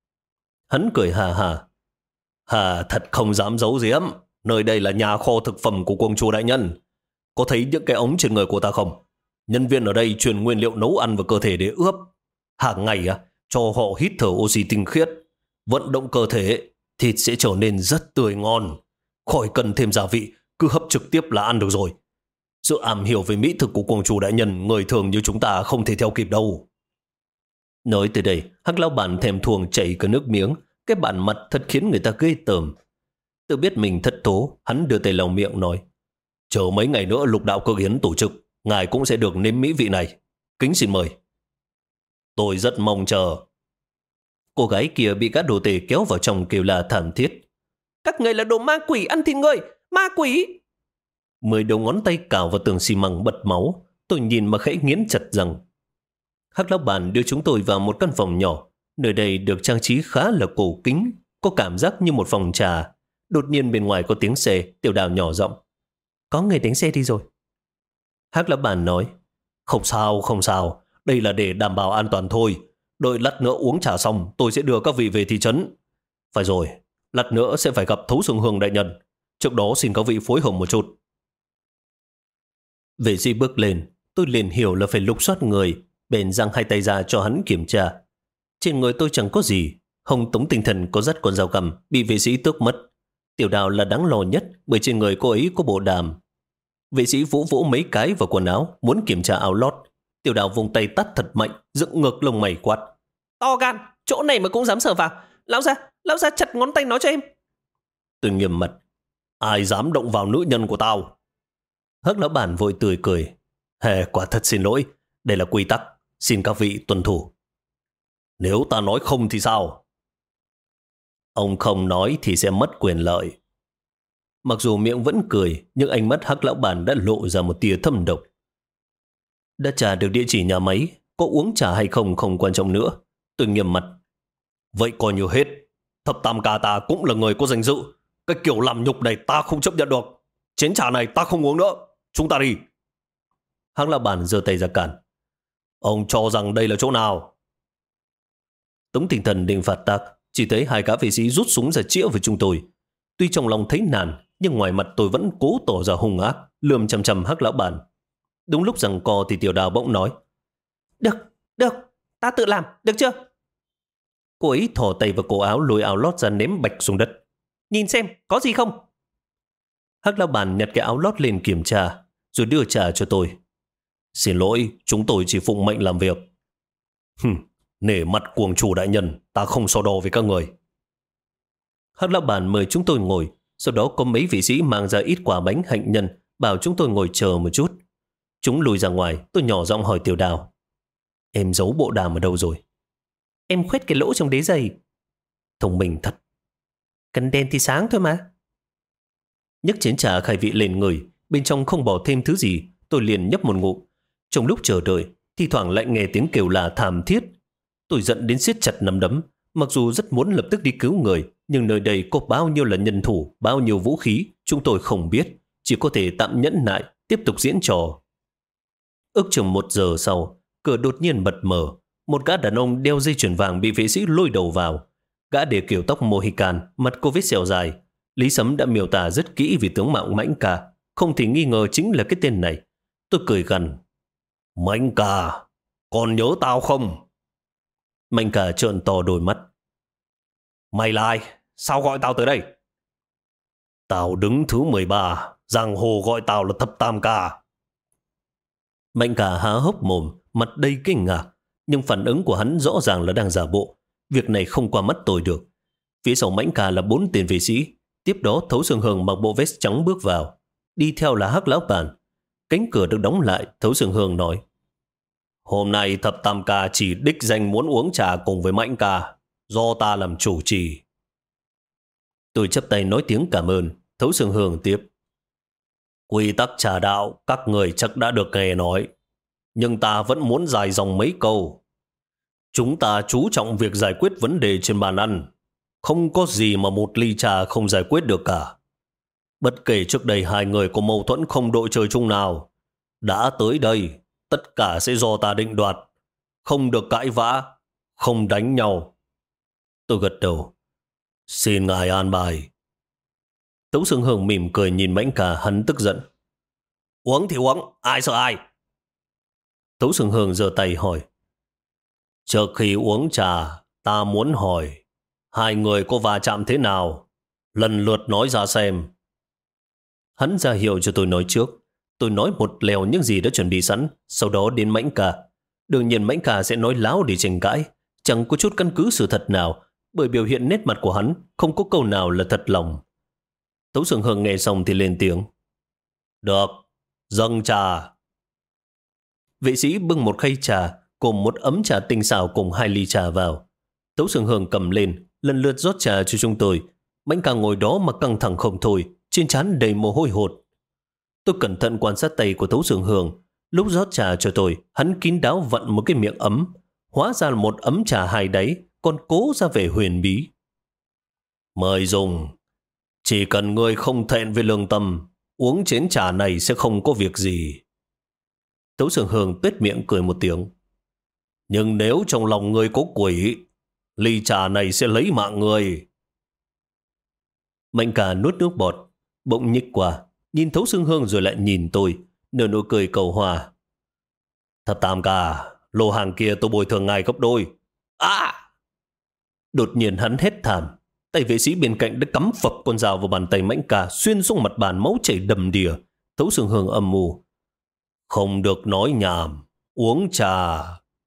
Hắn cười hà hà. Hà, thật không dám giấu giếm, nơi đây là nhà kho thực phẩm của quang chủ đại nhân. Có thấy những cái ống trên người của ta không? Nhân viên ở đây truyền nguyên liệu nấu ăn vào cơ thể để ướp. Hàng ngày cho họ hít thở oxy tinh khiết, vận động cơ thể, thịt sẽ trở nên rất tươi ngon. Khỏi cần thêm gia vị, cứ hấp trực tiếp là ăn được rồi. Sự am hiểu về mỹ thực của quang chủ đại nhân, người thường như chúng ta không thể theo kịp đâu. Nói tới đây, Hắc lão bản thèm thuồng chảy cả nước miếng. Cái bản mặt thật khiến người ta ghê tởm. Tự biết mình thất thố, hắn đưa tay lau miệng nói, chờ mấy ngày nữa lục đạo cơ yến tổ chức, ngài cũng sẽ được nếm mỹ vị này. Kính xin mời. Tôi rất mong chờ. Cô gái kia bị các đồ tể kéo vào trong kêu la thảm thiết. Các người là đồ ma quỷ ăn thịt người, ma quỷ! 10 đầu ngón tay cào vào tường xi măng bật máu. Tôi nhìn mà khẽ nghiến chặt răng. Hắc lão bản đưa chúng tôi vào một căn phòng nhỏ. Nơi đây được trang trí khá là cổ kính, có cảm giác như một phòng trà. Đột nhiên bên ngoài có tiếng xe. Tiểu Đào nhỏ giọng, có người đánh xe đi rồi. Hắc lão bản nói, không sao, đây là để đảm bảo an toàn thôi. Đợi lát nữa uống trà xong tôi sẽ đưa các vị về thị trấn. Phải rồi, lát nữa sẽ phải gặp Thấu Xương Hương đại nhân. Trước đó xin các vị phối hợp một chút. Vệ sĩ bước lên, tôi liền hiểu là phải lục soát người, bèn giang 2 tay ra cho hắn kiểm tra. Trên người tôi chẳng có gì. Hồng Tống Tinh Thần có dắt con dao găm, bị vệ sĩ tước mất. Tiểu Đào là đáng lo nhất, bởi trên người cô ấy có bộ đàm. Vệ sĩ vỗ vỗ mấy cái vào quần áo, muốn kiểm tra áo lót. Tiểu Đào vùng tay tát thật mạnh, dựng ngược lông mày quát, to gan, chỗ này mà cũng dám sờ vào. Lão ra chặt ngón tay nó cho em. Tôi nghiêm mặt, ai dám động vào nữ nhân của tao? Hắc lão bản vội tươi cười, quả thật xin lỗi, đây là quy tắc, xin các vị tuân thủ. Nếu ta nói không thì sao? Ông không nói thì sẽ mất quyền lợi. Mặc dù miệng vẫn cười, nhưng ánh mắt Hắc lão bản đã lộ ra một tia thâm độc. Đã trả được địa chỉ nhà máy, có uống trà hay không không quan trọng nữa. Tôi nghiêm mặt, vậy coi như hết. Thập tam ca ta cũng là người có danh dự. Cái kiểu làm nhục này ta không chấp nhận được. Chén trà này ta không uống nữa. Chúng ta đi. Hắc lão bản giơ tay ra cản. Ông cho rằng đây là chỗ nào? Tống Tinh Thần định phạt tác, chỉ thấy 2 gã vệ sĩ rút súng ra chĩa vào chúng tôi. Tuy trong lòng thấy nản, nhưng ngoài mặt tôi vẫn cố tỏ ra hung ác, lườm chằm chằm Hắc lão bản. Đúng lúc giằng co thì Tiểu Đào bỗng nói: Được, ta tự làm, được chưa? Cô ấy thò tay vào cổ áo lôi áo lót ra ném bạch xuống đất. Nhìn xem, có gì không? Hắc lão bản nhặt cái áo lót lên kiểm tra, rồi đưa trả cho tôi. Xin lỗi, chúng tôi chỉ phụng mệnh làm việc. Nể mặt cuồng chủ đại nhân, ta không so đo với các người. Hắc lão bản mời chúng tôi ngồi, sau đó có mấy vị sĩ mang ra ít quả bánh hạnh nhân, bảo chúng tôi ngồi chờ một chút. Chúng lùi ra ngoài, tôi nhỏ giọng hỏi Tiểu Đào: Em giấu bộ đàm ở đâu rồi? Em khoét cái lỗ trong đế giày. Thông minh thật. Cần đèn thì sáng thôi mà. Nhấc chén trà khai vị lên người, bên trong không bỏ thêm thứ gì, tôi liền nhấp một ngụm. Trong lúc chờ đợi, thi thoảng lại nghe tiếng kêu la thảm thiết. Tôi giận đến siết chặt nắm đấm, mặc dù rất muốn lập tức đi cứu người, nhưng nơi đây có bao nhiêu là nhân thủ, bao nhiêu vũ khí, chúng tôi không biết, chỉ có thể tạm nhẫn nại, tiếp tục diễn trò. Ước chừng 1 giờ sau, cửa đột nhiên bật mở, một gã đàn ông đeo dây chuyền vàng bị vệ sĩ lôi đầu vào. Gã để kiểu tóc Mohican, mặt cô vết sẹo dài. Lý Sấm đã miêu tả rất kỹ về tướng mạo Mãnh Ca, không thể nghi ngờ chính là cái tên này. Tôi cười gằn: Mãnh Ca, còn nhớ tao không? Mãnh Ca trợn to đôi mắt. Mày là ai? Sao gọi tao tới đây? Tao đứng thứ 13, giang hồ gọi tao là Thập Tam Ca. Mãnh Ca há hốc mồm, mặt đầy kinh ngạc, nhưng phản ứng của hắn rõ ràng là đang giả bộ. Việc này không qua mắt tôi được. Phía sau Mãnh Ca là 4 tên vệ sĩ. Tiếp đó Thấu Xương Hương mặc bộ vest trắng bước vào. Đi theo là Hắc lão bản. Cánh cửa được đóng lại, Thấu Xương Hương nói: Hôm nay Thập Tam Ca chỉ đích danh muốn uống trà cùng với Mãnh Ca, do ta làm chủ trì. Tôi chắp tay nói tiếng cảm ơn. Thấu Xương Hương tiếp: Quy tắc trà đạo các người chắc đã được nghe nói, nhưng ta vẫn muốn dài dòng mấy câu. Chúng ta chú trọng việc giải quyết vấn đề trên bàn ăn. Không có gì mà một ly trà không giải quyết được cả. Bất kể trước đây hai người có mâu thuẫn không đội trời chung nào, đã tới đây, tất cả sẽ do ta định đoạt. Không được cãi vã, không đánh nhau. Tôi gật đầu. Xin ngài an bài. Tấu Xương Hương mỉm cười nhìn Mãnh Ca, hắn tức giận. Uống thì uống, ai sợ ai? Tấu Xương Hương giơ tay hỏi. Trước khi uống trà, ta muốn hỏi, hai người có va chạm thế nào? Lần lượt nói ra xem. Hắn ra hiệu cho tôi nói trước. Tôi nói một lèo những gì đã chuẩn bị sẵn, sau đó đến Mãnh Ca. Đương nhiên Mãnh Ca sẽ nói láo để tranh cãi, chẳng có chút căn cứ sự thật nào, bởi biểu hiện nét mặt của hắn không có câu nào là thật lòng. Tấu Xương Hương nghe xong thì lên tiếng. Được, dâng trà. Vệ sĩ bưng một khay trà, cùng một ấm trà tinh xảo cùng 2 ly trà vào. Tấu Xương Hương cầm lên, lần lượt rót trà cho chúng tôi. Mãnh Ca ngồi đó mà căng thẳng không thôi, trên trán đầy mồ hôi hột. Tôi cẩn thận quan sát tay của Tấu Xương Hương. Lúc rót trà cho tôi, hắn kín đáo vặn một cái miệng ấm. Hóa ra là một ấm trà 2 đáy, còn cố ra vẻ huyền bí. Mời dùng. Chỉ cần ngươi không thẹn với lương tâm, uống chén trà này sẽ không có việc gì. Tấu Xương Hương tuét miệng cười một tiếng. Nhưng nếu trong lòng ngươi có quỷ, ly trà này sẽ lấy mạng ngươi. Mãnh Ca nuốt nước bọt, bỗng nhích qua, nhìn Tấu Xương Hương rồi lại nhìn tôi, nở nụ cười cầu hòa. Thập Tam Ca, lô hàng kia tôi bồi thường ngài gấp đôi. À! Đột nhiên hắn hét thảm. Tay vệ sĩ bên cạnh đã cắm phập con dao vào bàn tay Mãnh Ca, xuyên xuống mặt bàn, máu chảy đầm đìa. Tấu Xương Hương âm mưu. Không được nói nhảm, uống trà.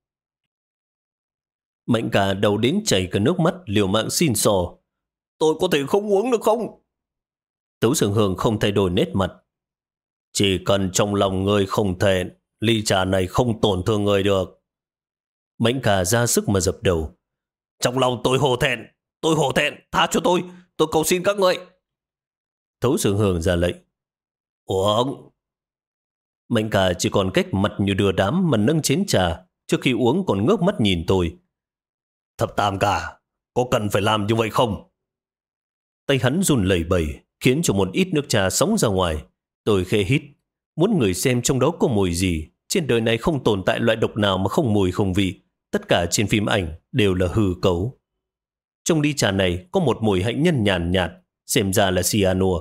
Mãnh Ca đầu đến chảy cả nước mắt, liều mạng xin xỏ. Tôi có thể không uống được không? Tấu Xương Hương không thay đổi nét mặt. Chỉ cần trong lòng người không thẹn, ly trà này không tổn thương người được. Mãnh Ca ra sức mà dập đầu. Trong lòng tôi hổ thẹn, tha cho tôi cầu xin các người. Tấu Xương Hương ra lệnh. Uống. Mãnh Ca chỉ còn cách mặt như đưa đám mà nâng chén trà, trước khi uống còn ngước mắt nhìn tôi. Thập Tam Ca, có cần phải làm như vậy không? Tay hắn run lẩy bẩy, khiến cho một ít nước trà sóng ra ngoài. Tôi khẽ hít, muốn người xem trong đó có mùi gì. Trên đời này không tồn tại loại độc nào mà không mùi không vị. Tất cả trên phim ảnh đều là hư cấu. Trong ly trà này có một mùi hạnh nhân nhàn nhạt, xem ra là cyanua.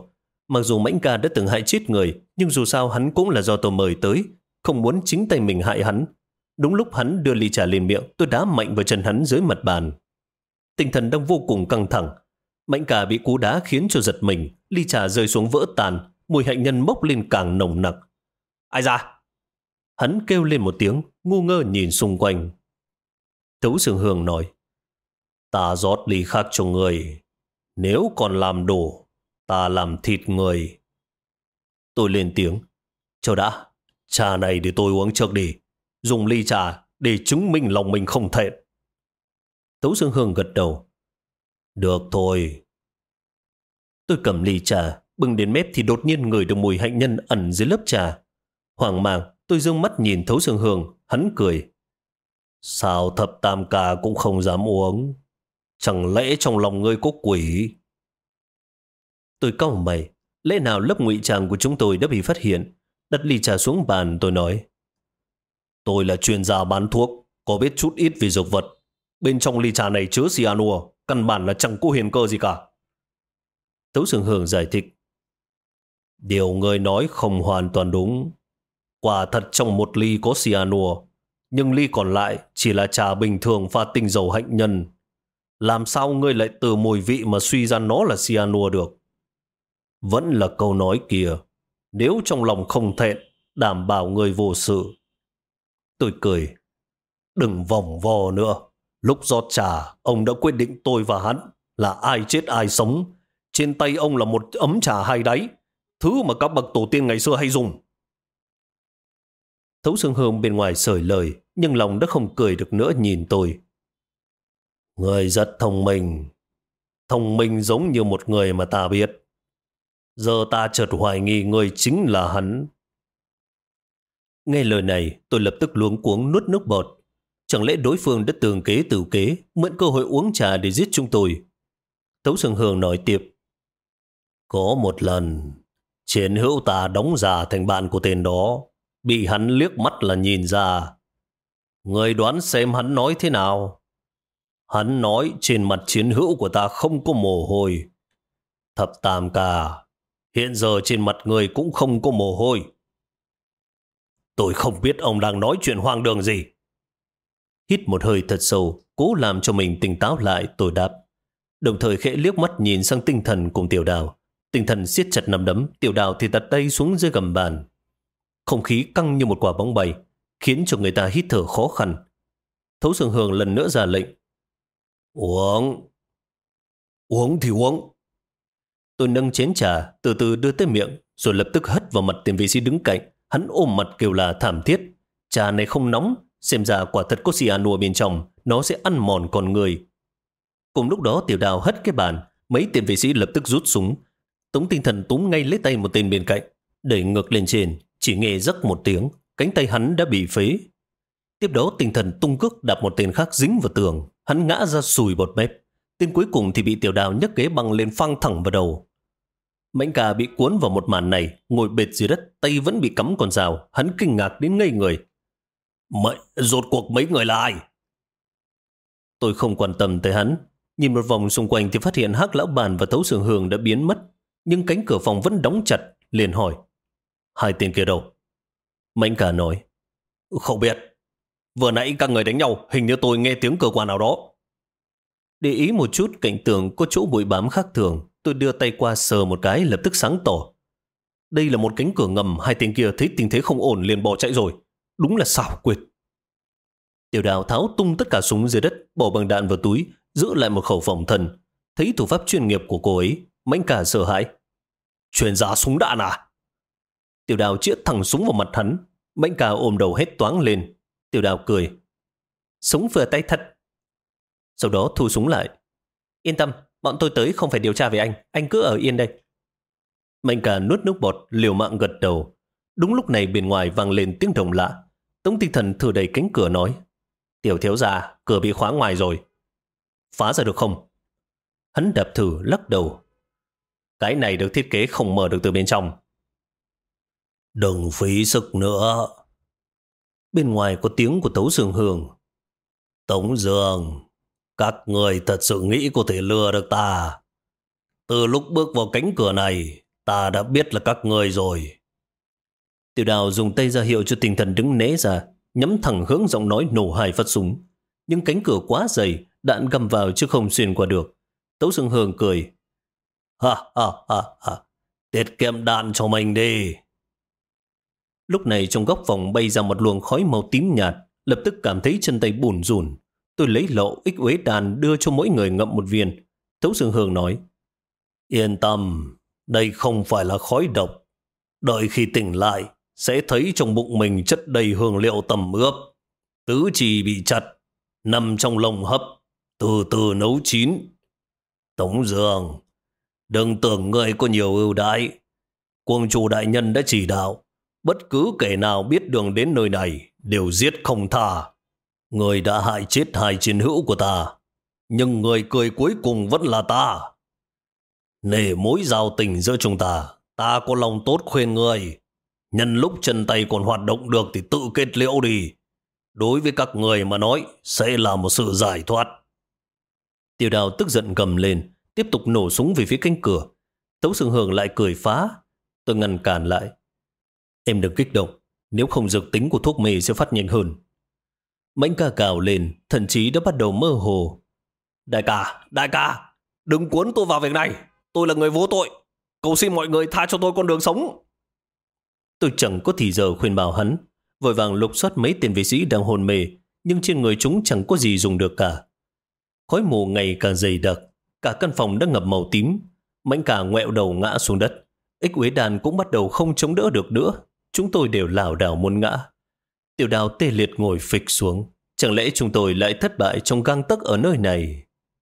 Mặc dù Mãnh Ca đã từng hại chết người, nhưng dù sao hắn cũng là do tôi mời tới, không muốn chính tay mình hại hắn. Đúng lúc hắn đưa ly trà lên miệng, tôi đá mạnh vào chân hắn dưới mặt bàn. Tinh thần đang vô cùng căng thẳng. Mãnh Ca bị cú đá khiến cho giật mình, ly trà rơi xuống vỡ tan, mùi hạnh nhân bốc lên càng nồng nặc. Ai ra? Hắn kêu lên một tiếng, ngu ngơ nhìn xung quanh. Tấu Sương Hương nói, ta rót ly khác cho người. Nếu còn làm đổ, ta làm thịt người. Tôi lên tiếng, chờ đã, trà này để tôi uống trước đi. Dùng ly trà để chứng minh lòng mình không thẹn. Tấu Sương Hương gật đầu. Được thôi. Tôi cầm ly trà, bưng đến mép thì đột nhiên ngửi được mùi hạnh nhân ẩn dưới lớp trà. Hoang mang, tôi dương mắt nhìn Tấu Sương Hương, hắn cười. Sao Thập Tam Ca cũng không dám uống? Chẳng lẽ trong lòng ngươi có quỷ? Tôi cau mày, lẽ nào lớp ngụy trang của chúng tôi đã bị phát hiện? Đặt ly trà xuống bàn, tôi nói. Tôi là chuyên gia bán thuốc, có biết chút ít về dược vật. Bên trong ly trà này chứa cyanua, căn bản là chẳng có huyền cơ gì cả. Tấu Sương Hương giải thích. Điều ngươi nói không hoàn toàn đúng. Quả thật trong một ly có cyanua, nhưng ly còn lại chỉ là trà bình thường pha tinh dầu hạnh nhân. Làm sao ngươi lại từ mùi vị mà suy ra nó là cyanua được? Vẫn là câu nói kia, nếu trong lòng không thẹn, đảm bảo ngươi vô sự. Tôi cười. Đừng vòng vo nữa. Lúc rót trà, ông đã quyết định tôi và hắn là ai chết ai sống. Trên tay ông là một ấm trà hai đáy, thứ mà các bậc tổ tiên ngày xưa hay dùng. Tấu Sương Hương bên ngoài sởi lời, nhưng lòng đã không cười được nữa nhìn tôi. Người rất thông minh giống như một người mà ta biết. Giờ ta chợt hoài nghi người chính là hắn. Nghe lời này, tôi lập tức luống cuống nuốt nước bọt. Chẳng lẽ đối phương đã tường kế tử kế, mượn cơ hội uống trà để giết chúng tôi? Tấu Sương Hương nói tiếp. Có một lần, chiến hữu ta đóng giả thành bạn của tên đó, bị hắn liếc mắt là nhìn ra. Người đoán xem hắn nói thế nào? Hắn nói trên mặt chiến hữu của ta không có mồ hôi. Thập Tam Ca, hiện giờ trên mặt người cũng không có mồ hôi. Tôi không biết ông đang nói chuyện hoang đường gì. Hít một hơi thật sâu, cố làm cho mình tỉnh táo lại, tôi đáp. Đồng thời khẽ liếc mắt nhìn sang Tinh Thần cùng Tiểu Đào. Tinh Thần siết chặt nắm đấm, Tiểu Đào thì đặt tay xuống dưới gầm bàn. Không khí căng như một quả bóng bay, khiến cho người ta hít thở khó khăn. Tấu Sương Hương lần nữa ra lệnh. Uống. Uống thì uống. Tôi nâng chén trà, từ từ đưa tới miệng, rồi lập tức hất vào mặt tên vệ sĩ đứng cạnh. Hắn ôm mặt kêu là thảm thiết. Trà này không nóng, xem ra quả thật có cyanua bên trong, nó sẽ ăn mòn con người. Cùng lúc đó Tiểu Đào hất cái bàn, mấy tên vệ sĩ lập tức rút súng. Tống Tinh Thần túm ngay lấy tay một tên bên cạnh, đẩy ngược lên trên, chỉ nghe rắc một tiếng, cánh tay hắn đã bị phế. Tiếp đó Tinh Thần tung cước đạp một tên khác dính vào tường, hắn ngã ra sùi bọt mép. Tên cuối cùng thì bị Tiểu Đào nhấc ghế băng lên phang thẳng vào đầu. Mãnh Ca bị cuốn vào một màn này, ngồi bệt dưới đất, tay vẫn bị cắm con dao, hắn kinh ngạc đến ngây người. Rốt cuộc mấy người là ai? Tôi không quan tâm tới hắn, nhìn một vòng xung quanh thì phát hiện Hắc Lão Bàn và Tấu Sương Hương đã biến mất, nhưng cánh cửa phòng vẫn đóng chặt, liền hỏi. Hai tên kia đâu? Mãnh Ca nói. Không biết. Vừa nãy các người đánh nhau, hình như tôi nghe tiếng cơ quan nào đó. Để ý một chút cạnh tường có chỗ bụi bám khác thường, tôi đưa tay qua sờ một cái lập tức sáng tỏ. Đây là một cánh cửa ngầm, hai tên kia thấy tình thế không ổn liền bỏ chạy rồi. Đúng là xảo quyệt. Tiểu Đào tháo tung tất cả súng dưới đất, bỏ bằng đạn vào túi, giữ lại một khẩu phòng thân. Thấy thủ pháp chuyên nghiệp của cô ấy, Mãnh Ca sợ hãi. Chuyên gia súng đạn à? Tiểu Đào chĩa thẳng súng vào mặt hắn. Mãnh Ca ôm đầu hét toáng lên. Tiểu Đào cười. Súng vừa tay thật. Sau đó thu súng lại. Yên tâm, bọn tôi tới không phải điều tra về anh cứ ở yên đây. Mãnh Ca nuốt nước bọt, liều mạng gật đầu. Đúng lúc này bên ngoài vang lên tiếng động lạ. Tống Tinh Thần thử đẩy cánh cửa nói. Tiểu thiếu gia, cửa bị khóa ngoài rồi. Phá ra được không? Hắn đạp thử lắc đầu. Cái này được thiết kế không mở được từ bên trong. Đừng phí sức nữa. Bên ngoài có tiếng của Tấu Sương Hương. Tống Dương, các người thật sự nghĩ có thể lừa được ta. Từ lúc bước vào cánh cửa này, Ta đã biết là các người rồi. Tiểu Đào dùng tay ra hiệu cho Tinh Thần đứng né ra, nhắm thẳng hướng giọng nói nổ 2 phát súng. Nhưng cánh cửa quá dày, đạn găm vào chứ không xuyên qua được. Tấu Sương Hương cười. Ha ha ha ha, tiết kiệm đạn cho mình đi. Lúc này trong góc phòng bay ra một luồng khói màu tím nhạt, lập tức cảm thấy chân tay bủn rủn. Tôi lấy lọ ích uế đàn đưa cho mỗi người ngậm một viên. Tấu Sương Hương nói, yên tâm, đây không phải là khói độc. Đợi khi tỉnh lại, sẽ thấy trong bụng mình chất đầy hương liệu tẩm ướp. Tứ chi bị chặt, nằm trong lồng hấp, từ từ nấu chín. Tống Dương, đừng tưởng người có nhiều ưu đãi. Quân chủ đại nhân đã chỉ đạo, bất cứ kẻ nào biết đường đến nơi này đều giết không tha. Người đã hại chết 2 chiến hữu của ta, nhưng người cười cuối cùng vẫn là ta. Nể mối giao tình giữa chúng ta, ta có lòng tốt khuyên người. Nhân lúc chân tay còn hoạt động được thì tự kết liễu đi. Đối với các người mà nói, sẽ là một sự giải thoát. Tiểu Đào tức giận gầm lên, tiếp tục nổ súng về phía cánh cửa. Tấu Sương Hương lại cười phá. Tôi ngăn cản lại. Em đừng kích động, nếu không dược tính của thuốc mê sẽ phát nhanh hơn. Mãnh ca cào lên, thậm chí đã bắt đầu mơ hồ. Đại ca, đừng cuốn tôi vào việc này. Tôi là người vô tội. Cầu xin mọi người tha cho tôi con đường sống. Tôi chẳng có thì giờ khuyên bảo hắn, vội vàng lục soát mấy tên vệ sĩ đang hôn mê, nhưng trên người chúng chẳng có gì dùng được cả. Khói mù ngày càng dày đặc, cả căn phòng đã ngập màu tím. Mãnh ca ngoẹo đầu ngã xuống đất. Ích uế đàn cũng bắt đầu không chống đỡ được nữa. Chúng tôi đều lảo đảo muốn ngã. Tiểu Đào tê liệt ngồi phịch xuống. Chẳng lẽ chúng tôi lại thất bại trong gang tấc ở nơi này?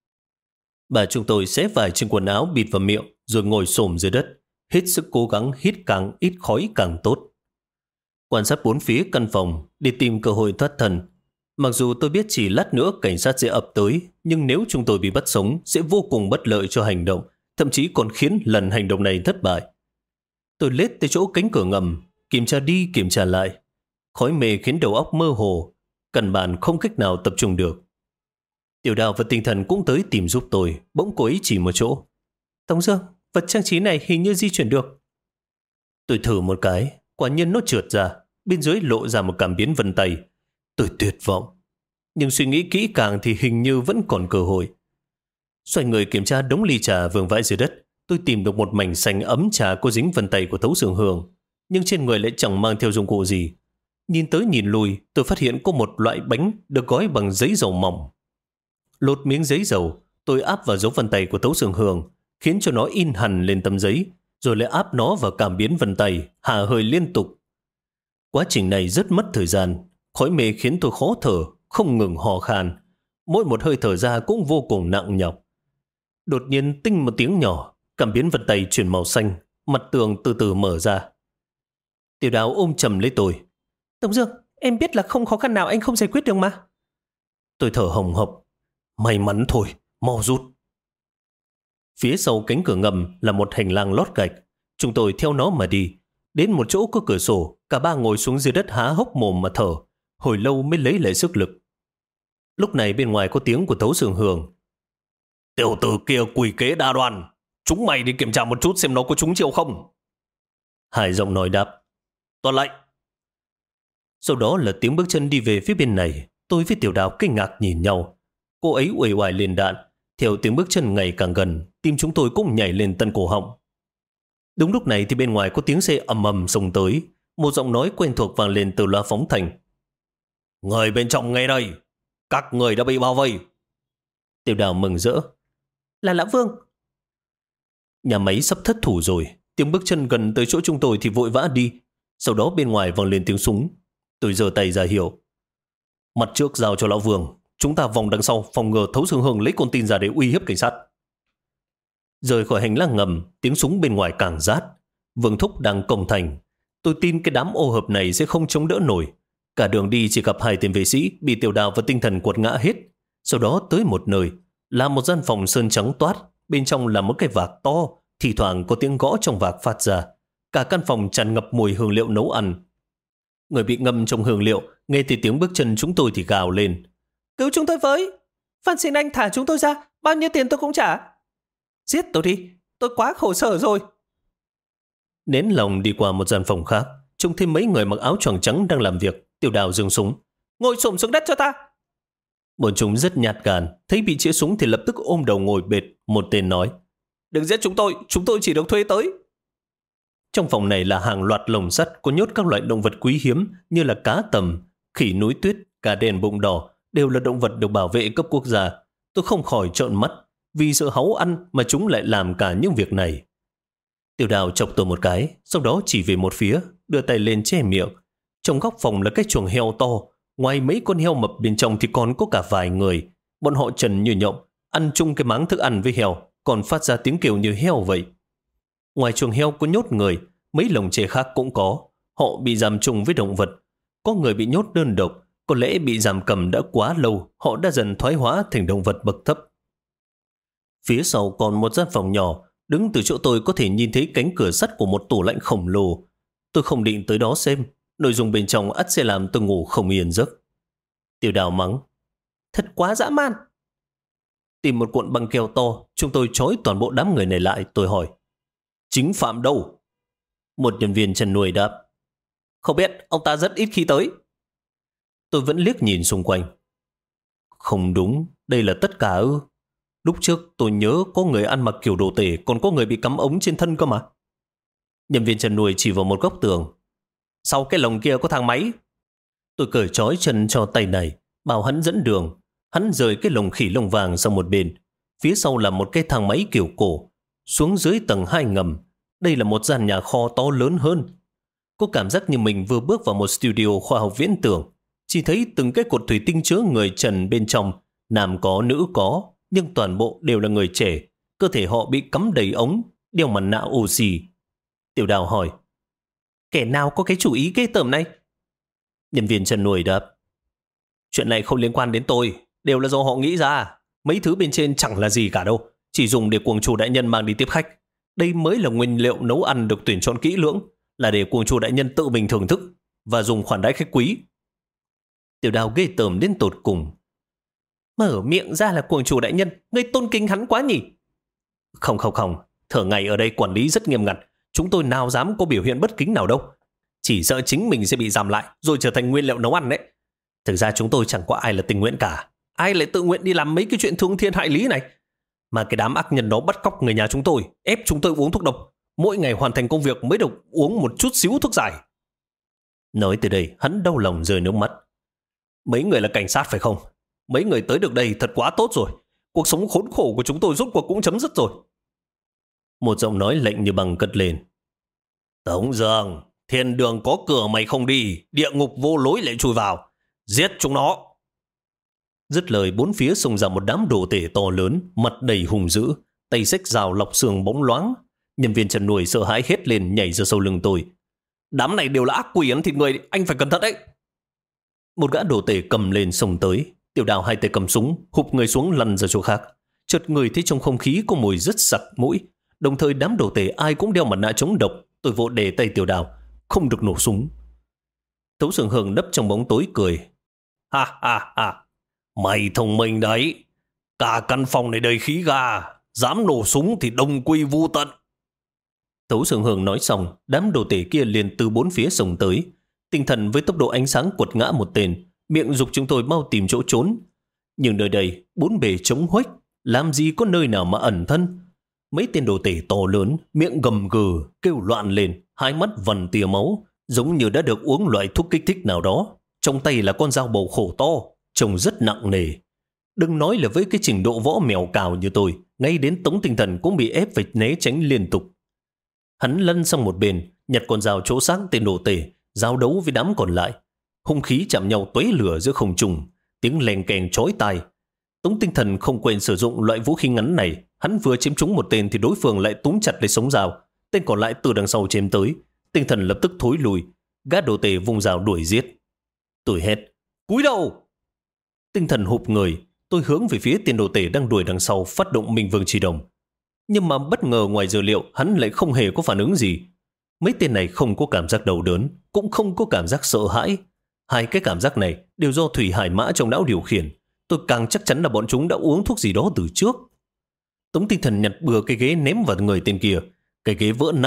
Bà chúng tôi xé vải trên quần áo bịt vào miệng, rồi ngồi xổm dưới đất, hết sức cố gắng hít càng ít khói càng tốt. Quan sát bốn phía căn phòng để tìm cơ hội thoát thân. Mặc dù tôi biết chỉ lát nữa cảnh sát sẽ ập tới, nhưng nếu chúng tôi bị bắt sống sẽ vô cùng bất lợi cho hành động, thậm chí còn khiến lần hành động này thất bại. Tôi lết tới chỗ cánh cửa ngầm, kiểm tra đi kiểm tra lại. Khói mê khiến đầu óc mơ hồ, căn bản không cách nào tập trung được. Tiểu Đào và Tinh Thần cũng tới tìm giúp tôi, bỗng cô ấy chỉ một chỗ. Tống Dương, vật trang trí này hình như di chuyển được. Tôi thử một cái, quả nhiên nó trượt ra, bên dưới lộ ra một cảm biến vân tay. Tôi tuyệt vọng, nhưng suy nghĩ kỹ càng thì hình như vẫn còn cơ hội. Xoay người kiểm tra đống ly trà vương vãi dưới đất, tôi tìm được một mảnh xanh ấm trà có dính vân tay của Tấu Sương Hương, nhưng trên người lại chẳng mang theo dụng cụ gì. Nhìn tới nhìn lui, tôi phát hiện có một loại bánh được gói bằng giấy dầu mỏng. Lột miếng giấy dầu, tôi áp vào dấu vân tay của Tấu Sương Hương, khiến cho nó in hẳn lên tấm giấy, rồi lại áp nó vào cảm biến vân tay, hà hơi liên tục. Quá trình này rất mất thời gian, khói mê khiến tôi khó thở, không ngừng hò khan. Mỗi một hơi thở ra cũng vô cùng nặng nhọc. Đột nhiên tinh một tiếng nhỏ, cảm biến vân tay chuyển màu xanh, mặt tường từ từ mở ra. Tiểu Đào ôm chầm lấy tôi. Tống Dương, em biết là không khó khăn nào anh không giải quyết được mà. Tôi thở hồng hộc. May mắn thôi, mau rút. Phía sau cánh cửa ngầm là một hành lang lót gạch. Chúng tôi theo nó mà đi. Đến một chỗ có cửa sổ, cả ba ngồi xuống dưới đất há hốc mồm mà thở. Hồi lâu mới lấy lại sức lực. Lúc này bên ngoài có tiếng của Tấu Sương Hương. Tiểu tử kia quỷ kế đa đoan. Chúng mày đi kiểm tra một chút xem nó có trúng chiêu không. Hai giọng nói đáp. Tuân lệnh. Sau đó là tiếng bước chân đi về phía bên này. Tôi với Tiểu Đào kinh ngạc nhìn nhau. Cô ấy uể oải lên đạn. Theo tiếng bước chân ngày càng gần, tim chúng tôi cũng nhảy lên tận cổ họng. Đúng lúc này thì bên ngoài có tiếng xe ầm ầm xông tới. Một giọng nói quen thuộc vang lên từ loa phóng thanh. Người bên trong nghe đây, các người đã bị bao vây. Tiểu Đào mừng rỡ. Là Lão Vương. Nhà máy sắp thất thủ rồi. Tiếng bước chân gần tới chỗ chúng tôi thì vội vã đi. Sau đó bên ngoài vang lên tiếng súng. Tôi giơ tay ra hiệu. Mặt trước giao cho Lão Vương. Chúng ta vòng đằng sau phòng ngừa Tấu Sương Hương lấy con tin ra để uy hiếp cảnh sát. Rời khỏi hành lang ngầm, tiếng súng bên ngoài càng rát. Vương Thúc đang cổng thành. Tôi tin cái đám ô hợp này sẽ không chống đỡ nổi. Cả đường đi chỉ gặp hai tên vệ sĩ bị Tiểu Đào và Tinh Thần quật ngã hết. Sau đó tới một nơi là một gian phòng sơn trắng toát. Bên trong là một cái vạc to, thì thoảng có tiếng gõ trong vạc phát ra. Cả căn phòng tràn ngập mùi hương liệu nấu ăn. Người bị ngâm trong hương liệu nghe thấy tiếng bước chân chúng tôi thì gào lên. Cứu chúng tôi với! Phan xin anh thả chúng tôi ra, bao nhiêu tiền tôi cũng trả. Giết tôi đi, tôi quá khổ sở rồi. Nén lòng đi qua một gian phòng khác, trông thấy mấy người mặc áo choàng trắng đang làm việc. Tiểu Đào giương súng. Ngồi xổm xuống đất cho ta. Bọn chúng rất nhát gan, thấy bị chĩa súng thì lập tức ôm đầu ngồi bệt. Một tên nói, đừng giết chúng tôi chỉ được thuê tới. Trong phòng này là hàng loạt lồng sắt có nhốt các loại động vật quý hiếm như là cá tầm, khỉ núi tuyết, cá đen bụng đỏ, đều là động vật được bảo vệ cấp quốc gia. Tôi không khỏi trợn mắt, vì sợ háu ăn mà chúng lại làm cả những việc này. Tiểu Đào chọc tôi một cái, sau đó chỉ về một phía, đưa tay lên che miệng. Trong góc phòng là cái chuồng heo to, ngoài mấy con heo mập bên trong thì còn có cả vài người. Bọn họ trần như nhộng, ăn chung cái máng thức ăn với heo, còn phát ra tiếng kêu như heo vậy. Ngoài chuồng heo có nhốt người, mấy lồng tre khác cũng có. Họ bị giam chung với động vật. Có người bị nhốt đơn độc, có lẽ bị giam cầm đã quá lâu, họ đã dần thoái hóa thành động vật bậc thấp. Phía sau còn một gian phòng nhỏ, đứng từ chỗ tôi có thể nhìn thấy cánh cửa sắt của một tủ lạnh khổng lồ. Tôi không định tới đó xem, nội dung bên trong ắt sẽ làm tôi ngủ không yên giấc. Tiểu Đào mắng, thật quá dã man. Tìm một cuộn băng keo to, chúng tôi trói toàn bộ đám người này lại. Tôi hỏi, chính phạm đâu? Một nhân viên chăn nuôi đáp, không biết, ông ta rất ít khi tới. Tôi vẫn liếc nhìn xung quanh. Không đúng, đây là tất cả ư? Lúc trước tôi nhớ có người ăn mặc kiểu đồ tể, còn có người bị cắm ống trên thân cơ mà. Nhân viên chăn nuôi chỉ vào một góc tường. Sau cái lồng kia có thang máy. Tôi cởi trói chân cho tay này, bảo hắn dẫn đường. Hắn rời cái lồng khỉ lông vàng sang một bên. Phía sau là một cái thang máy kiểu cổ. Xuống dưới tầng 2 ngầm. Đây là một gian nhà kho to lớn hơn. Có cảm giác như mình vừa bước vào một studio khoa học viễn tưởng. Chỉ thấy từng cái cột thủy tinh chứa người trần bên trong. Nam có, nữ có, nhưng toàn bộ đều là người trẻ. Cơ thể họ bị cắm đầy ống, đeo mặt nạ oxy. Tiểu Đào hỏi, kẻ nào có cái chủ ý ghê tởm này? Nhân viên chăn nuôi đáp, chuyện này không liên quan đến tôi, đều là do họ nghĩ ra. Mấy thứ bên trên chẳng là gì cả đâu, chỉ dùng để cuồng chủ đại nhân mang đi tiếp khách. Đây mới là nguyên liệu nấu ăn được tuyển chọn kỹ lưỡng, là để cuồng chủ đại nhân tự mình thưởng thức và dùng khoản đãi khách quý. Tiểu Đào ghê tởm đến tột cùng. Mở miệng ra là cuồng chủ đại nhân, ngươi tôn kính hắn quá nhỉ? Không, thường ngày ở đây quản lý rất nghiêm ngặt, chúng tôi nào dám có biểu hiện bất kính nào đâu. Chỉ sợ chính mình sẽ bị giam lại rồi trở thành nguyên liệu nấu ăn đấy. Thực ra chúng tôi chẳng có ai là tình nguyện cả. Ai lại tự nguyện đi làm mấy cái chuyện thương thiên hại lý này? Mà cái đám ác nhân đó bắt cóc người nhà chúng tôi, ép chúng tôi uống thuốc độc. Mỗi ngày hoàn thành công việc mới được uống một chút xíu thuốc giải. Nói từ đây hắn đau lòng rơi nước mắt. Mấy người là cảnh sát phải không? Mấy người tới được đây thật quá tốt rồi. Cuộc sống khốn khổ của chúng tôi rốt cuộc cũng chấm dứt rồi. Một giọng nói lạnh như băng cất lên. Tống Dương, thiên đường có cửa mày không đi, địa ngục vô lối lại chui vào. Giết chúng nó. Dứt lời, bốn phía xông ra một đám đồ tể to lớn, mặt đầy hung dữ, tay xách rào lọc xương bóng loáng. Nhân viên chăn nuôi sợ hãi hét lên nhảy ra sau lưng tôi. Đám này đều là ác quỷ ăn thịt người, anh phải cẩn thận đấy. Một gã đồ tể cầm lên xông tới. Tiểu Đào hai tay cầm súng, hụp người xuống lăn ra chỗ khác. Chợt người thấy trong không khí có mùi rất sặc mũi. Đồng thời đám đồ tể ai cũng đeo mặt nạ chống độc. Tôi vội để tay Tiểu Đào, không được nổ súng. Tấu Sường Hường nấp trong bóng tối cười. Ha, mày thông minh đấy. Cả căn phòng này đầy khí ga, dám nổ súng thì đồng quy vu tận. Tấu Sường Hường nói xong, đám đồ tể kia liền từ bốn phía xông tới. Tinh thần với tốc độ ánh sáng quật ngã một tên, miệng giục chúng tôi mau tìm chỗ trốn. Nhưng nơi đây bốn bề trống huếch, làm gì có nơi nào mà ẩn thân. Mấy tên đồ tể to lớn, miệng gầm gừ, kêu loạn lên, hai mắt vằn tia máu, giống như đã được uống loại thuốc kích thích nào đó. Trong tay là con dao bầu khổ to, trông rất nặng nề. Đừng nói là với cái trình độ võ mèo cào như tôi, ngay đến Tống Tinh Thần cũng bị ép phải né tránh liên tục. Hắn lăn sang một bên, nhặt con dao chỗ xác tên đồ tể, giao đấu với đám còn lại. Hung khí chạm nhau tóe lửa giữa không trung, tiếng leng keng chói tai. Tống Tinh Thần không quên sử dụng loại vũ khí ngắn này. Hắn vừa chém trúng một tên thì đối phương lại túm chặt lấy sống dao. Tên còn lại từ đằng sau chém tới. Tinh Thần lập tức thối lùi. Gã đồ tể vùng dao đuổi giết. Tôi hét, cúi đầu. Tinh Thần hụp người. Tôi hướng về phía tên đồ tể đang đuổi đằng sau, phát động Minh Vương Chi Đồng. Nhưng mà bất ngờ ngoài dự liệu, hắn lại không hề có phản ứng gì. Mấy tên này không có cảm giác đau đớn, cũng không có cảm giác sợ hãi. Hai cái cảm giác này đều do thủy hải mã trong não điều khiển. Tôi càng chắc chắn là bọn chúng đã uống thuốc gì đó từ trước. Tống Tinh Thần nhặt bừa cái ghế ném vào người tên kia. Cái ghế vỡ nát,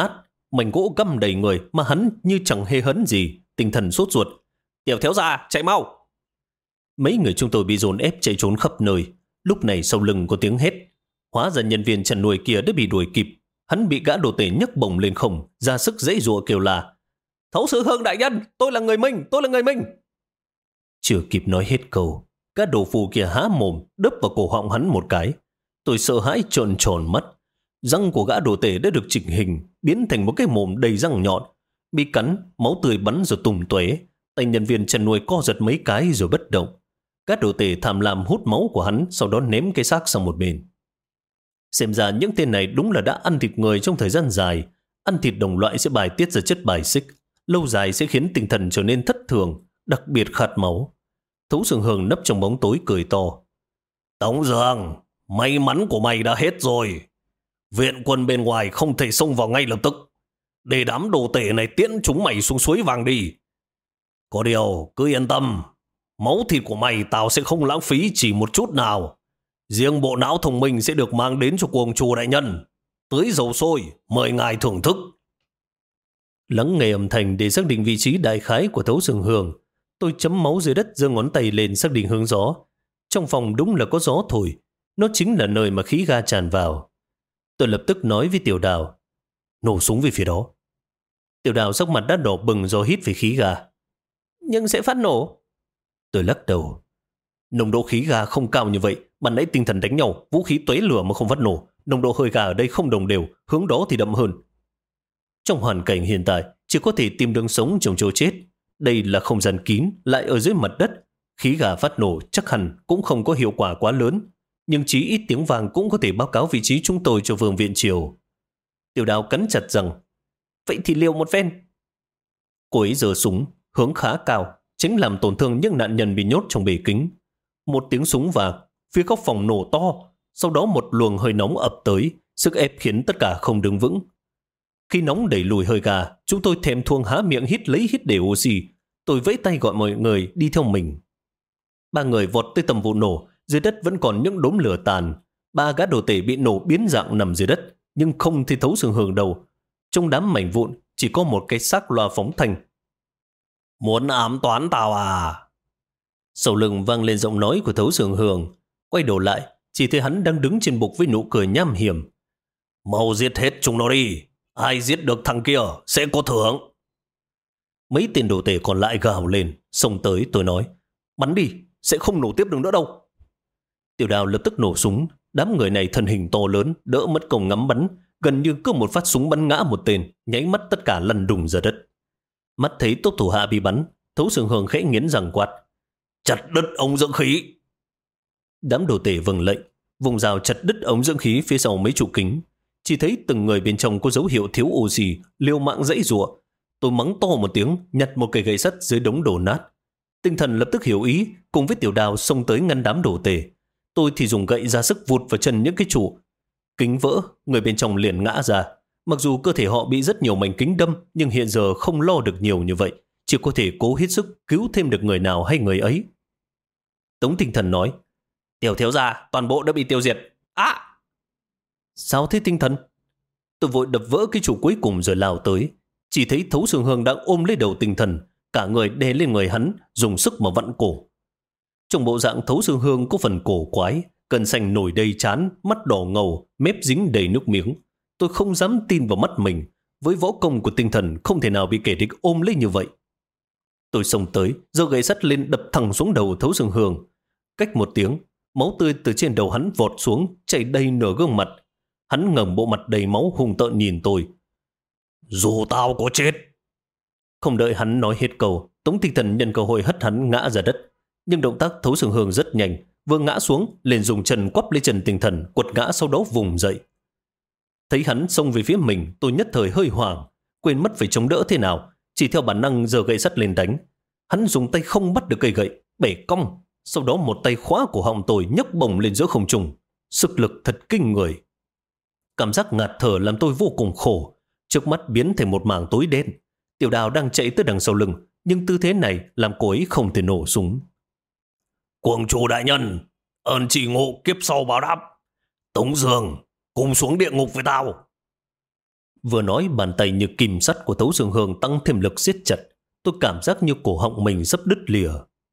mảnh gỗ găm đầy người mà hắn như chẳng hề hấn gì, tinh thần sốt ruột. Tiểu thiếu gia, chạy mau! Mấy người chúng tôi bị dồn ép chạy trốn khắp nơi. Lúc này sau lưng có tiếng hét. Hóa ra nhân viên chăn nuôi kia đã bị đuổi kịp. Hắn bị gã đồ tể nhấc bổng lên không, ra sức giãy giụa kêu là: Thấu sự Hương đại nhân, tôi là người Minh, tôi là người Minh. Chưa kịp nói hết câu, gã đồ phù kia há mồm đớp vào cổ họng hắn một cái. Tôi sợ hãi trợn tròn mắt. Răng của gã đồ tể đã được chỉnh hình, biến thành một cái mồm đầy răng nhọn. Bị cắn, máu tươi bắn rồi tung tóe. Tay nhân viên chăn nuôi co giật mấy cái rồi bất động. Gã đồ tể tham lam hút máu của hắn, sau đó ném cái xác sang một bên. Xem ra những tên này đúng là đã ăn thịt người trong thời gian dài. Ăn thịt đồng loại sẽ bài tiết ra chất bài xích, lâu dài sẽ khiến tinh thần trở nên thất thường, đặc biệt khát máu. Thấu Sương Hương nấp trong bóng tối cười to. Tống Dương, may mắn của mày đã hết rồi. Viện quân bên ngoài không thể xông vào ngay lập tức, để đám đồ tể này tiễn chúng mày xuống suối vàng đi. Có điều cứ yên tâm, máu thịt của mày tao sẽ không lãng phí chỉ một chút nào. Riêng bộ não thông minh sẽ được mang đến cho Cuồng Trù đại nhân. Tưới dầu sôi, mời ngài thưởng thức. Lắng nghe âm thanh để xác định vị trí đại khái của Thấu Sương Hương, tôi chấm máu dưới đất, giơ ngón tay lên xác định hướng gió. Trong phòng đúng là có gió thổi, nó chính là nơi mà khí ga tràn vào. Tôi lập tức nói với Tiểu Đào: Nổ súng về phía đó. Tiểu Đào sắc mặt đã đỏ bừng do hít về khí ga. Nhưng sẽ phát nổ. Tôi lắc đầu. Nồng độ khí ga không cao như vậy, ban nãy tinh thần đánh nhau, vũ khí tóe lửa mà không phát nổ. Nồng độ hơi ga ở đây không đồng đều, hướng đó thì đậm hơn. Trong hoàn cảnh hiện tại, chỉ có thể tìm đường sống trong chỗ chết. Đây là không gian kín, lại ở dưới mặt đất. Khí ga phát nổ chắc hẳn cũng không có hiệu quả quá lớn, nhưng chí ít tiếng vang cũng có thể báo cáo vị trí chúng tôi cho Vương Viện Triều. Tiểu Đào cắn chặt rằng: Vậy thì liều một phen. Cô ấy giơ súng, hướng khá cao, tránh làm tổn thương những nạn nhân bị nhốt trong bể kính. Một tiếng súng vang, phía góc phòng nổ to, sau đó một luồng hơi nóng ập tới, sức ép khiến tất cả không đứng vững. Khi nóng đẩy lùi hơi gà, chúng tôi thèm thuồng há miệng hít để oxy. Tôi vẫy tay gọi mọi người đi theo mình. 3 người vọt tới tầm vụ nổ, dưới đất vẫn còn những đốm lửa tàn. 3 gã đồ tể bị nổ biến dạng nằm dưới đất, nhưng không thấy Thấu Sương Hương đâu. Trong đám mảnh vụn chỉ có một cái xác loa phóng thanh. Muốn ám toán tao à? Sau lưng vang lên giọng nói của Thấu Sương Hương. Quay đầu lại, chỉ thấy hắn đang đứng trên bục với nụ cười nham hiểm. Mau giết hết chúng nó đi, ai giết được thằng kia sẽ có thưởng. Mấy tên đồ tể còn lại gào lên, xông tới. Tôi nói: Bắn đi, sẽ không nổ tiếp được nữa đâu. Tiểu Đào lập tức nổ súng. Đám người này thân hình to lớn, đỡ mất công ngắm bắn, gần như cứ một phát súng bắn ngã một tên, nháy mắt tất cả lăn đùng ra đất. Mắt thấy tốt thủ hạ bị bắn, Thấu Sương Hương khẽ nghiến răng quát: Chặt đứt ống dưỡng khí. Đám đồ tể vâng lệnh, vùng rào chặt đứt ống dưỡng khí phía sau mấy trụ kính. Chỉ thấy từng người bên trong có dấu hiệu thiếu oxy, liều mạng giãy giụa. Tôi mắng to một tiếng, nhặt một cây gậy sắt dưới đống đổ nát. Tinh thần lập tức hiểu ý, cùng với Tiểu Đào xông tới ngăn đám đồ tể. Tôi thì dùng gậy ra sức vụt vào chân những cái trụ. Kính vỡ, người bên trong liền ngã ra. Mặc dù cơ thể họ bị rất nhiều mảnh kính đâm, nhưng hiện giờ không lo được nhiều như vậy, chỉ có thể cố hết sức cứu thêm được người nào hay người ấy. Tống Tinh Thần nói: Tiểu thiếu gia, toàn bộ đã bị tiêu diệt. Sao thế Tinh Thần? Tôi vội đập vỡ cái trụ cuối cùng rồi lao tới. Chỉ thấy Thấu Sương Hương đang ôm lấy đầu Tinh Thần, cả người đè lên người hắn, dùng sức mà vặn cổ. Trong bộ dạng Thấu Sương Hương có phần cổ quái, cân xanh nổi đầy trán, mắt đỏ ngầu, mép dính đầy nước miếng. Tôi không dám tin vào mắt mình. Với võ công của Tinh Thần không thể nào bị kẻ địch ôm lấy như vậy. Tôi xông tới, giơ gậy sắt lên đập thẳng xuống đầu Thấu Sương Hương. Cách một tiếng, máu tươi từ trên đầu hắn vọt xuống, chảy đầy nửa gương mặt. Hắn ngẩng bộ mặt đầy máu hung tợn nhìn tôi. Dù tao có chết. Không đợi hắn nói hết câu, Tống Tinh Thần nhân cơ hội hất hắn ngã ra đất. Nhưng động tác Thấu Sương Hương rất nhanh, vừa ngã xuống liền dùng chân quắp lấy chân Tinh Thần, quật ngã, sau đó vùng dậy. Thấy hắn xông về phía mình, tôi nhất thời hơi hoảng, quên mất phải chống đỡ thế nào, chỉ theo bản năng giơ gậy sắt lên đánh. Hắn dùng tay không bắt được cây gậy, bẻ cong, sau đó một tay khóa cổ họng tôi, nhấc bổng lên giữa không trung. Sức lực thật kinh người. Cảm giác ngạt thở làm tôi vô cùng khổ, trước mắt biến thành một mảng tối đen. Tiểu Đào đang chạy tới đằng sau lưng, nhưng tư thế này làm cô ấy không thể nổ súng. Cuồng Chủ đại nhân, ơn chỉ ngộ kiếp sau báo đáp. Tống Dương, cùng xuống địa ngục với tao. Vừa nói bàn tay như kìm sắt của Tấu Dương Hương tăng thêm lực siết chặt. Tôi cảm giác như cổ họng mình sắp đứt lìa.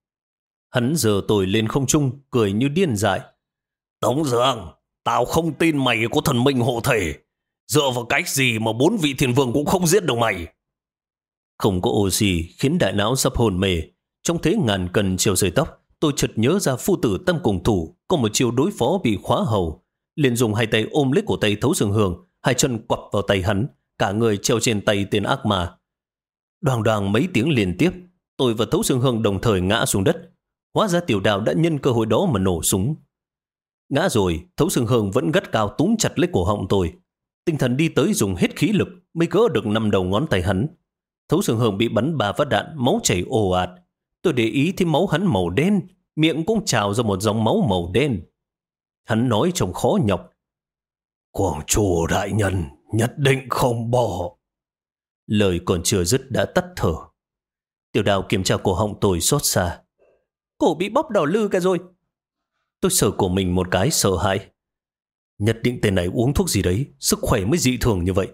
Hắn giơ tôi lên không trung, cười như điên dại. Tống Dương, tao không tin mày có thần minh hộ thể. Dựa vào cách gì mà 4 vị thiên vương cũng không giết được mày? Không có oxy khiến đại não sắp hồn mê. Trong thế ngàn cân treo sợi tóc, tôi chợt nhớ ra phu tử Tam Cùng Thủ có một chiêu đối phó bị khóa hầu. Liền dùng hai tay ôm lấy cổ tay Tấu Dương Hương, hai chân quặp vào tay hắn, cả người treo trên tay tên ác ma. Đoàng đoàng mấy tiếng liên tiếp, tôi và Tấu Dương Hương đồng thời ngã xuống đất. Hóa ra Tiểu Đào đã nhân cơ hội đó mà nổ súng. Ngã rồi, Tấu Dương Hương vẫn gắt cao túm chặt lấy cổ họng tôi. Tinh thần đi tới dùng hết khí lực mới gỡ được 5 đầu ngón tay hắn. Tấu Dương Hương bị bắn 3 phát đạn, máu chảy ồ ạt. Tôi để ý thấy máu hắn màu đen, miệng cũng trào ra một dòng máu màu đen. Hắn nói trông khó nhọc. Quảng chủ đại nhân nhất định không bỏ. Lời còn chưa dứt đã tắt thở. Tiểu Đào kiểm tra cổ họng tôi xót xa. Cổ bị bóp đỏ lư cả rồi. Tôi sờ cổ mình một cái sợ hãi. Nhất định tên này uống thuốc gì đấy, sức khỏe mới dị thường như vậy.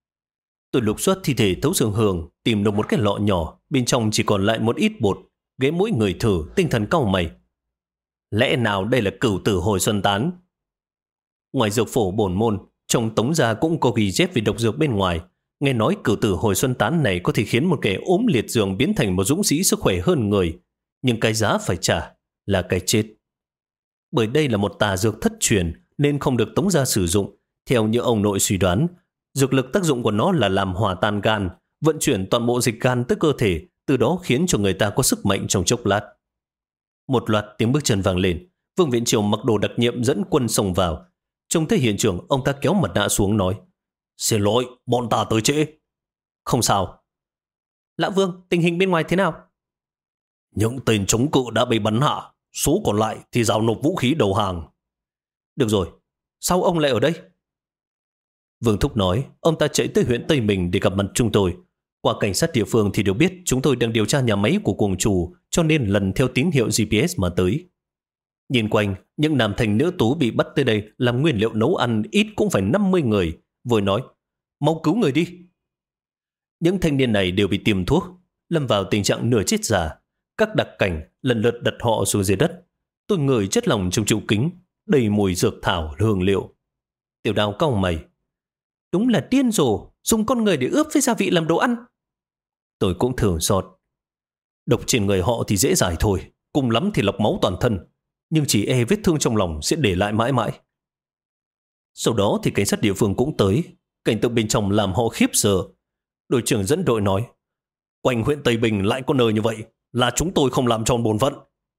Tôi lục soát thi thể Tấu Dương Hương, tìm được một cái lọ nhỏ, bên trong chỉ còn lại một ít bột. Ghé mũi người thử, tinh thần cau mày. Lẽ nào đây là cửu tử hồi xuân tán? Ngoài dược phổ bổn môn, trong tống gia cũng có ghi chép về độc dược bên ngoài. Nghe nói cửu tử hồi xuân tán này có thể khiến một kẻ ốm liệt giường biến thành một dũng sĩ sức khỏe hơn người. Nhưng cái giá phải trả là cái chết. Bởi đây là một tà dược thất truyền nên không được tống gia sử dụng. Theo như ông nội suy đoán, dược lực tác dụng của nó là làm hòa tan gan, vận chuyển toàn bộ dịch gan tới cơ thể, từ đó khiến cho người ta có sức mạnh trong chốc lát. Một loạt tiếng bước chân vang lên, Vương Viện Triều mặc đồ đặc nhiệm dẫn quân xông vào. Trông thấy hiện trường, ông ta kéo mặt nạ xuống nói: Xin lỗi, bọn ta tới trễ. Không sao. Lão Vương, tình hình bên ngoài thế nào? Những tên chống cự đã bị bắn hạ, số còn lại thì giao nộp vũ khí đầu hàng. Được rồi, sao ông lại ở đây? Vương Thúc nói, ông ta chạy tới huyện Tây Mình để gặp mặt chúng tôi. Qua cảnh sát địa phương thì đều biết chúng tôi đang điều tra nhà máy của cuồng chủ, cho nên lần theo tín hiệu GPS mà tới. Nhìn quanh, những nam thanh nữ tú bị bắt tới đây làm nguyên liệu nấu ăn ít cũng phải 50 người. Vừa nói, mau cứu người đi. Những thanh niên này đều bị tiêm thuốc, lâm vào tình trạng nửa chết già. Các đặc cảnh lần lượt đặt họ xuống dưới đất. Tôi ngửi chất lỏng trong trụ kính, đầy mùi dược thảo hương liệu. Tiểu Đào cau mày. Đúng là điên rồ, dùng con người để ướp với gia vị làm đồ ăn. Tôi cũng thường xót. Độc trên người họ thì dễ giải thôi, cùng lắm thì lọc máu toàn thân, nhưng chỉ e vết thương trong lòng sẽ để lại mãi mãi. Sau đó thì cảnh sát địa phương cũng tới. Cảnh tượng bên trong làm họ khiếp sợ. Đội trưởng dẫn đội nói, quanh huyện Tây Bình lại có nơi như vậy, là chúng tôi không làm tròn bổn phận.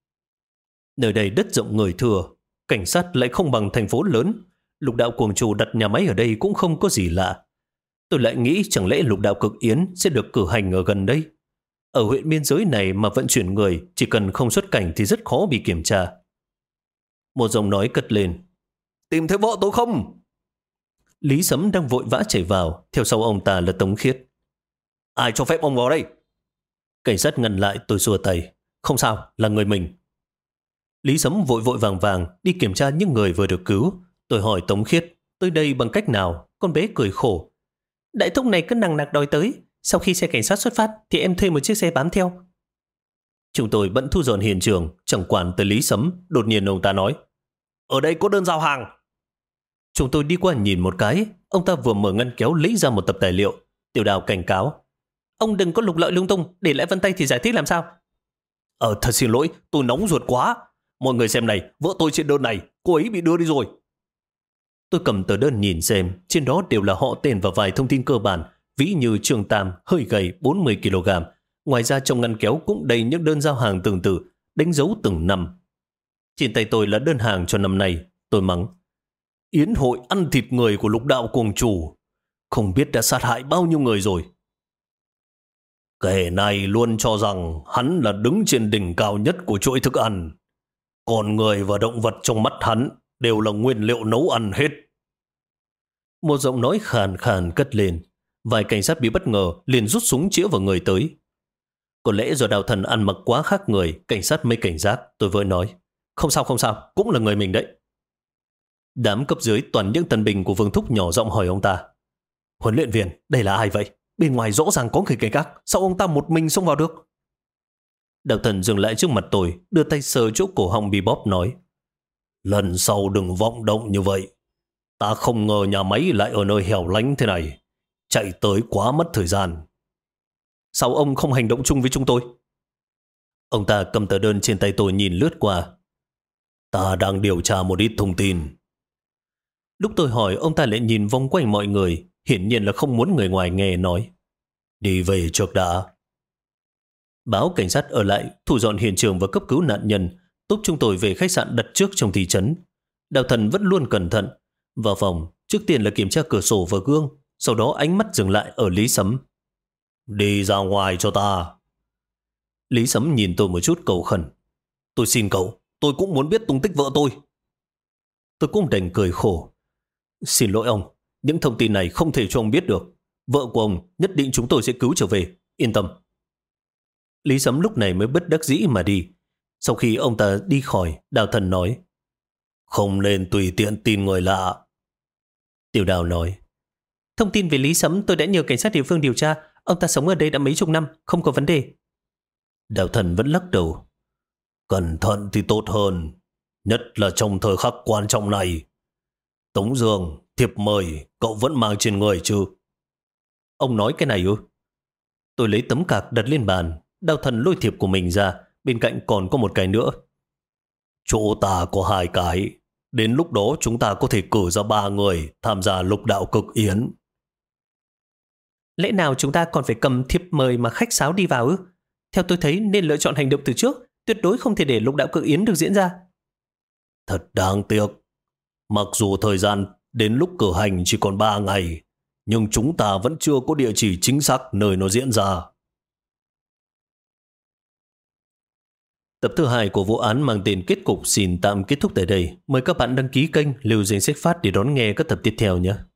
Nơi đây đất rộng người thừa, cảnh sát lại không bằng thành phố lớn. Lục đạo cuồng chủ đặt nhà máy ở đây cũng không có gì lạ. Tôi lại nghĩ chẳng lẽ lục đạo cực yến sẽ được cử hành ở gần đây. Ở huyện biên giới này mà vận chuyển người, chỉ cần không xuất cảnh thì rất khó bị kiểm tra. Một giọng nói cất lên, tìm thấy vợ tôi không? Lý Sấm đang vội vã chạy vào, theo sau ông ta là Tống Khiết. Ai cho phép ông vào đây? Cảnh sát ngăn lại, tôi xua tay. Không sao, là người mình. Lý Sấm vội vội vàng vàng đi kiểm tra những người vừa được cứu. Tôi hỏi Tống Khiết, tới đây bằng cách nào? Con bé cười khổ. Đại thúc này cứ nằng nặc đòi tới. Sau khi xe cảnh sát xuất phát thì em thuê một chiếc xe bám theo. Chúng tôi vẫn thu dọn hiện trường, chẳng quản tới Lý Sấm. Đột nhiên ông ta nói, ở đây có đơn giao hàng. Chúng tôi đi qua nhìn một cái. Ông ta vừa mở ngăn kéo lấy ra một tập tài liệu. Tiểu Đào cảnh cáo, ông đừng có lục lợi lung tung, để lại vân tay thì giải thích làm sao? Thật xin lỗi, tôi nóng ruột quá. Mọi người xem này, vợ tôi trên đơn này, cô ấy bị đưa đi rồi. Tôi cầm tờ đơn nhìn xem, trên đó đều là họ tên và vài thông tin cơ bản, ví như Trương Tam, hơi gầy, 40 kg. Ngoài ra trong ngăn kéo cũng đầy những đơn giao hàng tương tự, đánh dấu từng năm. Trên tay tôi là đơn hàng cho năm nay. Tôi mắng, yến hội ăn thịt người của lục đạo cuồng chủ, không biết đã sát hại bao nhiêu người rồi. Kẻ này luôn cho rằng hắn là đứng trên đỉnh cao nhất của chuỗi thức ăn. Còn người và động vật trong mắt hắn đều là nguyên liệu nấu ăn hết. Một giọng nói khàn khàn cất lên. Vài cảnh sát bị bất ngờ liền rút súng chĩa vào người tới. Có lẽ do Đào Thần ăn mặc quá khác người, cảnh sát mới cảnh giác. Tôi vội nói, không sao, cũng là người mình đấy. Đám cấp dưới toàn những tân binh của Vương Thúc nhỏ giọng hỏi ông ta, Huấn luyện viên, đây là ai vậy? Bên ngoài rõ ràng có người cảnh gác, sao ông ta một mình xông vào được? Đạo thần dừng lại trước mặt tôi, đưa tay sờ chỗ cổ họng bị bóp nói. Lần sau đừng vọng động như vậy. Ta không ngờ nhà máy lại ở nơi hẻo lánh thế này. Chạy tới quá mất thời gian. Sao ông không hành động chung với chúng tôi? Ông ta cầm tờ đơn trên tay tôi nhìn lướt qua. Ta đang điều tra một ít thông tin. Lúc tôi hỏi, ông ta lại nhìn vòng quanh mọi người, hiển nhiên là không muốn người ngoài nghe nói. Đi về trước đã. Báo cảnh sát ở lại, thu dọn hiện trường và cấp cứu nạn nhân, giúp chúng tôi về khách sạn đặt trước trong thị trấn. Đạo thần vẫn luôn cẩn thận. Vào phòng, trước tiên là kiểm tra cửa sổ và gương, sau đó ánh mắt dừng lại ở Lý Sấm. Đi ra ngoài cho ta. Lý Sấm nhìn tôi một chút cầu khẩn. Tôi xin cậu, tôi cũng muốn biết tung tích vợ tôi. Tôi cũng đành cười khổ. Xin lỗi ông, những thông tin này không thể cho ông biết được. Vợ của ông nhất định chúng tôi sẽ cứu trở về, yên tâm. Lý Sấm lúc này mới bất đắc dĩ mà đi. Sau khi ông ta đi khỏi, Đào Thần nói, không nên tùy tiện tin người lạ. Tiểu Đào nói, thông tin về Lý Sấm tôi đã nhờ cảnh sát địa phương điều tra. Ông ta sống ở đây đã mấy chục năm, không có vấn đề. Đào Thần vẫn lắc đầu. Cẩn thận thì tốt hơn, nhất là trong thời khắc quan trọng này. Tống Dương, thiệp mời cậu vẫn mang trên người chứ? Ông nói cái này ư? Tôi lấy tấm cạc đặt lên bàn. Đào Thần lôi thiệp của mình ra, bên cạnh còn có một cái nữa. Chỗ ta có 2 cái. Đến lúc đó chúng ta có thể cử ra 3 người tham gia lục đạo cực yến. Lẽ nào chúng ta còn phải cầm thiệp mời mà khách sáo đi vào ư? Theo tôi thấy nên lựa chọn hành động từ trước, tuyệt đối không thể để lục đạo cực yến được diễn ra. Thật đáng tiếc. Mặc dù thời gian đến lúc cử hành chỉ còn 3 ngày, nhưng chúng ta vẫn chưa có địa chỉ chính xác nơi nó diễn ra. Tập thứ 2 của vụ án mang tên Kết cục xin tạm kết thúc tại đây. Mời các bạn đăng ký kênh, lưu danh sách phát để đón nghe các tập tiếp theo nhé.